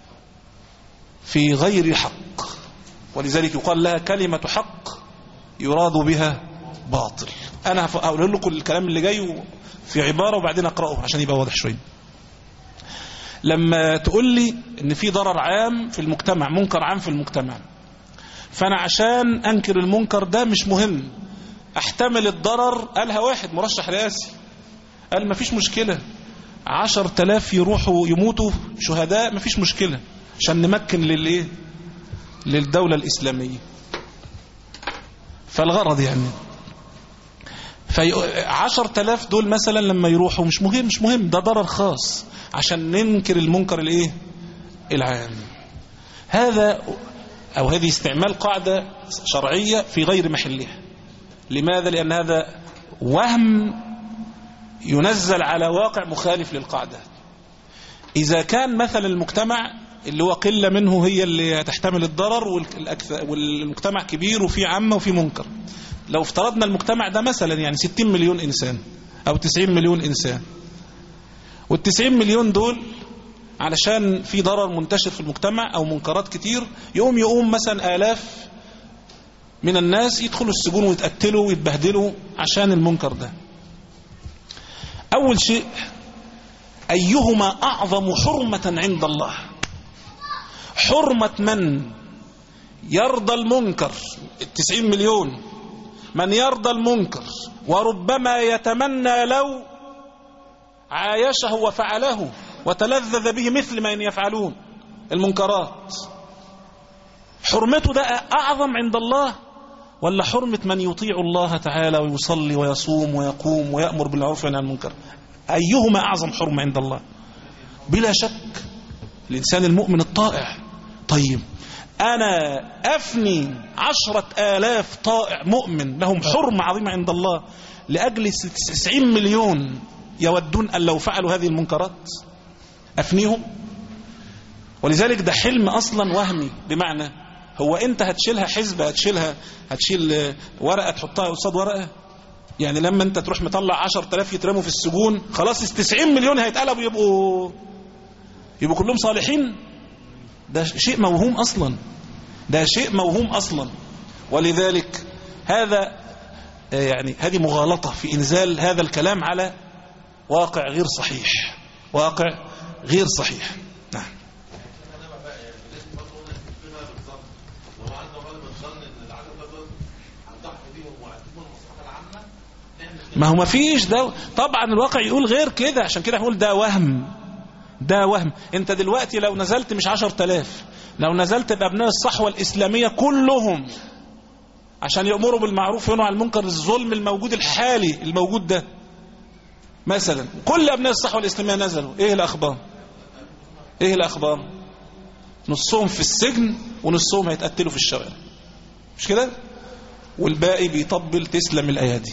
في غير حق، ولذلك يقال لها كلمة حق يراد بها باطل. أنا هقول لكم الكلام اللي جاي في عبارة وبعدين أقرأه عشان يبقى واضح شوية. لما تقول لي ان في ضرر عام في المجتمع، منكر عام في المجتمع، فانا عشان انكر المنكر ده مش مهم، احتمل الضرر. قالها واحد مرشح رئاسي، قال ما فيش مشكلة عشر تلاف يروحوا يموتوا شهداء، ما فيش مشكلة عشان نمكن للايه للدولة الإسلامية. فالغرض يعني في عشر تلاف دول مثلا لما يروحوا مش مهم مش مهم ده ضرر خاص عشان ننكر المنكر الايه العام. هذا او هذه استعمال قاعدة شرعية في غير محلها. لماذا؟ لأن هذا وهم ينزل على واقع مخالف للقاعدة. إذا كان مثلا المجتمع اللي هو قلة منه هي اللي هتحتمل الضرر والمجتمع كبير وفي عامة وفي منكر، لو افترضنا المجتمع ده مثلا يعني ستين مليون إنسان أو تسعين مليون إنسان، والتسعين مليون دول علشان في ضرر منتشر في المجتمع أو منكرات كتير، يقوم يقوم مثلا آلاف من الناس يدخلوا السجون ويتقتلوا ويتبهدلوا عشان المنكر ده. أول شيء، أيهما أعظم حرمة عند الله؟ حرمة من يرضى المنكر التسعين مليون، من يرضى المنكر وربما يتمنى لو عايشه وفعله وتلذذ به مثل ما يفعلون المنكرات، حرمته ده أعظم عند الله ولا حرمة من يطيع الله تعالى ويصلي ويصوم ويقوم ويأمر بالمعروف وينهى عن المنكر؟ أيهما أعظم حرمة عند الله؟ بلا شك الإنسان المؤمن الطائع. طيب أنا أفني عشرة آلاف طائع مؤمن لهم حرمة عظيمة عند الله لأجل تسعين مليون يودون أن لو فعلوا هذه المنكرات أفنيهم؟ ولذلك ده حلم أصلا وهمي. بمعنى هو أنت هتشيلها حزبة، هتشيلها هتشيل ورقة تحطها قصاد ورقة؟ يعني لما أنت تروح مطلع عشر تلاف يترموا في السجون خلاص تسعين مليون هيتقلبوا يبقوا يبقوا كلهم صالحين؟ ده شيء موهوم أصلا، ده شيء موهوم أصلا. ولذلك هذا يعني هذه مغالطة في إنزال هذا الكلام على واقع غير صحيح، واقع غير صحيح. نعم. ما هو ما فيش ده طبعا، الواقع يقول غير كده، عشان كده هقول ده وهم، ده وهم. انت دلوقتي لو نزلت مش عشر تلاف، لو نزلت بأبناء الصحوة الإسلامية كلهم عشان يأمروا بالمعروف وينهوا عن المنكر، الظلم الموجود الحالي الموجود ده مثلا، كل أبناء الصحوة الإسلامية نزلوا، ايه الأخبار؟ ايه الأخبار؟ نصهم في السجن ونصهم هيتقتلوا في الشوارع، مش كده؟ والباقي بيطبل تسلم الأيادي.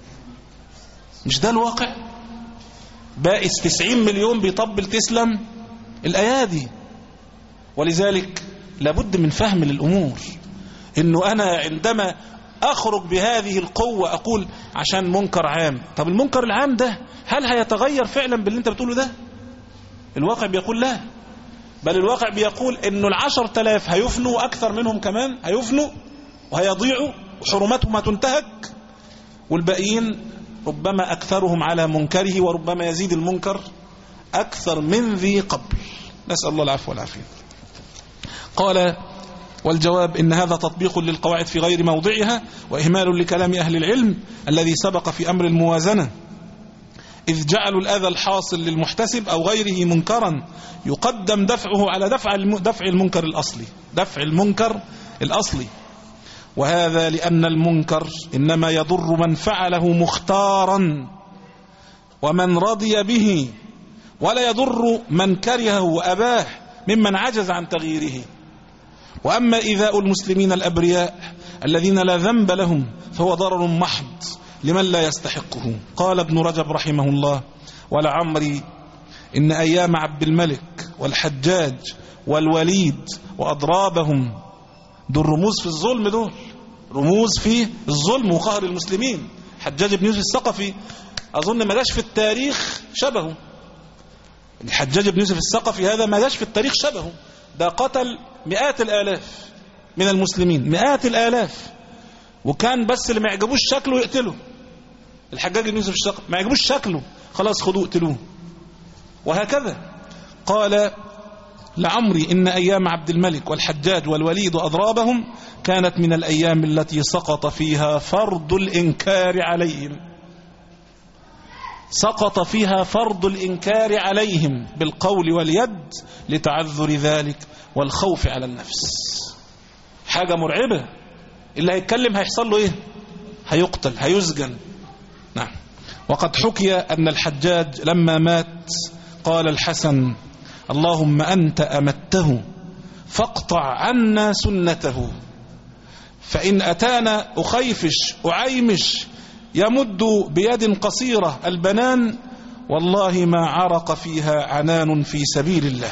مش ده الواقع؟ باقي تسعين مليون بيطبل تسلم الأيادي. ولذلك لابد من فهم للأمور، إنه أنا عندما أخرج بهذه القوة أقول عشان منكر عام، طب المنكر العام ده هل هيتغير فعلا باللي أنت بتقوله ده؟ الواقع بيقول لا، بل الواقع بيقول إنه العشر تلاف هيفنوا أكثر منهم كمان، هيفنوا وهيضيعوا وحرمتهم هتنتهك، والباقيين ربما أكثرهم على منكره وربما يزيد المنكر أكثر من ذي قبل. نسأل الله العفو والعافية. قال: والجواب إن هذا تطبيق للقواعد في غير موضعها وإهمال لكلام أهل العلم الذي سبق في أمر الموازنة، إذ جعلوا الأذى الحاصل للمحتسب أو غيره منكرا يقدم دفعه على دفع دفع المنكر الأصلي، دفع المنكر الأصلي. وهذا لأن المنكر إنما يضر من فعله مختارا ومن رضي به، ولا يضر من كرهه وأباه ممن عجز عن تغييره. وأما إيذاء المسلمين الأبرياء الذين لا ذنب لهم فهو ضرر محض لمن لا يستحقه. قال ابن رجب رحمه الله: ولعمري إن أيام عبد الملك والحجاج والوليد وأضرابهم، دول رموز في الظلم، دول رموز في الظلم وقهر المسلمين. حجاج بن يوسف الثقفي أظن ما جاش في التاريخ شبهه، الحجاج بن يوسف الثقفي هذا ما جاش في التاريخ شبهه، ده قتل مئات الآلاف من المسلمين، مئات الآلاف، وكان بس اللي ما يعجبوش شكله يقتله. الحجاج بن يوسف الثقفي ما يعجبوش شكله خلاص خدوه اقتلوه، وهكذا. قال لعمري إن أيام عبد الملك والحجاج والوليد وأضرابهم كانت من الأيام التي سقط فيها فرض الإنكار عليهم سقط فيها فرض الإنكار عليهم بالقول واليد لتعذر ذلك والخوف على النفس. حاجة مرعبة، اللي هيتكلم هيحصل له إيه؟ هيقتل، هيسجن. نعم. وقد حكي أن الحجاج لما مات قال الحسن اللهم أنت أمته فاقطع عنا سنته، فإن أتانا أخيفش أعيمش يمد بيد قصيرة البنان والله ما عرق فيها عنان في سبيل الله.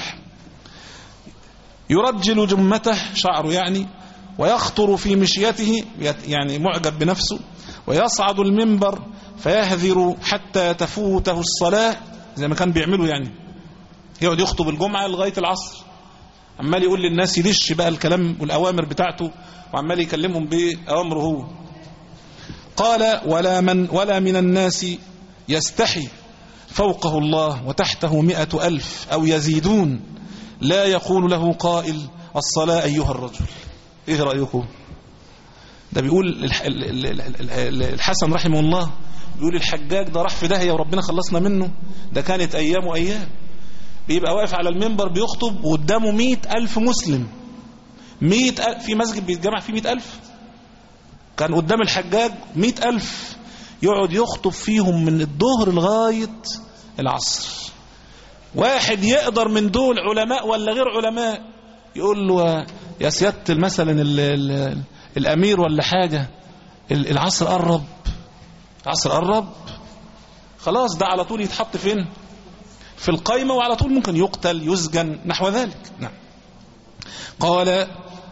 يرجل جمته، شعره يعني، ويخطر في مشيته، يعني معجب بنفسه، ويصعد المنبر فيهذر حتى تفوته الصلاة، زي ما كان بيعملوا، يعني يقعد يخطب الجمعة لغاية العصر، عمال يقول للناس، يدش بقى الكلام والأوامر بتاعته، وعمال يكلمهم بأوامره هو. قال ولا من, ولا من الناس يستحي فوقه الله وتحته مئة ألف أو يزيدون لا يقول له قائل الصلاة أيها الرجل. إيه رأيكم؟ ده بيقول الحسن رحمه الله، بيقول الحجاج ده راح في داهية وربنا خلصنا منه، ده كانت أيام وأيام. بيبقى واقف على المنبر بيخطب وقدامه مئة ألف مسلم، مئة ألف في مسجد بيتجمع فيه مئة ألف، كان قدام الحجاج مئة ألف، يقعد يخطب فيهم من الظهر لغاية العصر. واحد يقدر من دول علماء ولا غير علماء يقول له يا سيادة مثلا ال ال الأمير ولا حاجة، العصر قرب، العصر قرب، خلاص ده على طول يتحط فين؟ في القايمة، وعلى طول ممكن يقتل يسجن نحو ذلك. نعم. قال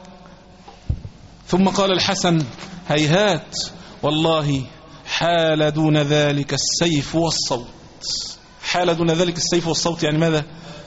ثم قال الحسن هيهات والله حال دون ذلك السيف والصوت. حال دون ذلك السيف والصوت يعني ماذا؟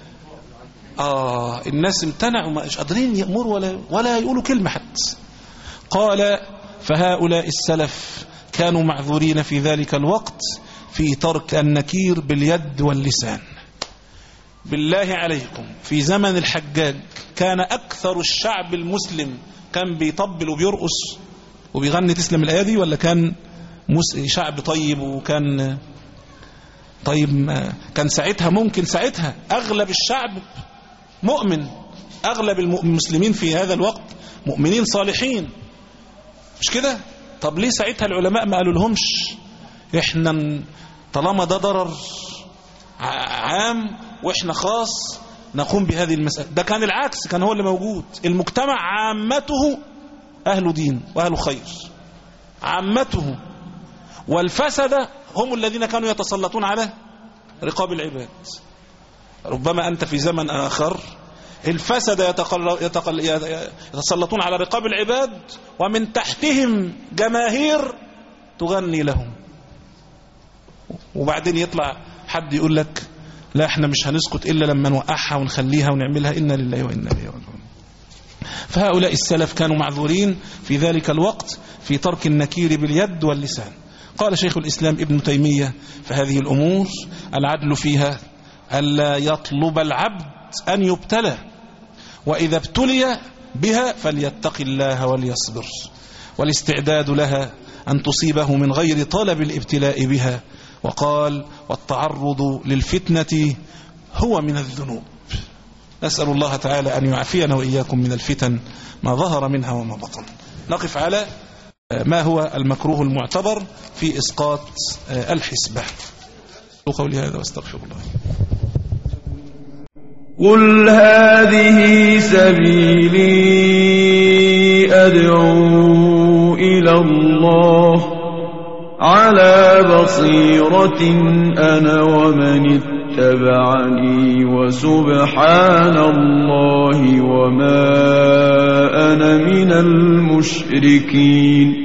آه الناس امتنعوا، ما مش قادرين يأمروا ولا, ولا يقولوا كلمة حتى. قال فهؤلاء السلف كانوا معذورين في ذلك الوقت في ترك النكير باليد واللسان. بالله عليكم في زمن الحجاج كان أكثر الشعب المسلم كان بيطبل وبيرقص وبيغني تسلم الأيادي، ولا كان شعب طيب وكان طيب؟ كان ساعتها ممكن ساعتها أغلب الشعب مؤمن، أغلب المسلمين في هذا الوقت مؤمنين صالحين، مش كده؟ طب ليه ساعتها العلماء ما قالوا لهمش احنا طالما ده ضرر عام واحنا خاص نقوم بهذه المسألة؟ ده كان العكس، كان هو اللي موجود. المجتمع عامته أهل دين وأهل خير عامته، والفسدة هم الذين كانوا يتسلطون على رقاب العباد. ربما أنت في زمن آخر الفسدة يتقل... يتقل... يتسلطون على رقاب العباد ومن تحتهم جماهير تغني لهم، وبعدين يطلع حد يقول لك لا احنا مش هنسكت إلا لما نوقعها ونخليها ونعملها، إنا لله وإنا إليه راجعون. فهؤلاء السلف كانوا معذورين في ذلك الوقت في ترك النكير باليد واللسان. قال شيخ الإسلام ابن تيمية فهذه الأمور العدل فيها ألا يطلب العبد أن يبتلى، وإذا ابتلي بها فليتق الله وليصبر، والاستعداد لها أن تصيبه من غير طلب الابتلاء بها. وقال والتعرض للفتنة هو من الذنوب. نسأل الله تعالى أن يعافينا وإياكم من الفتن ما ظهر منها وما بطن. نقف على ما هو المكروه المعتبر في إسقاط الحسبة. قولي هذا واستغفر الله. قل هذه سبيلي أدعو إلى الله على بصيرة أنا ومن اتبعني وسبحان الله وما أنا من المشركين.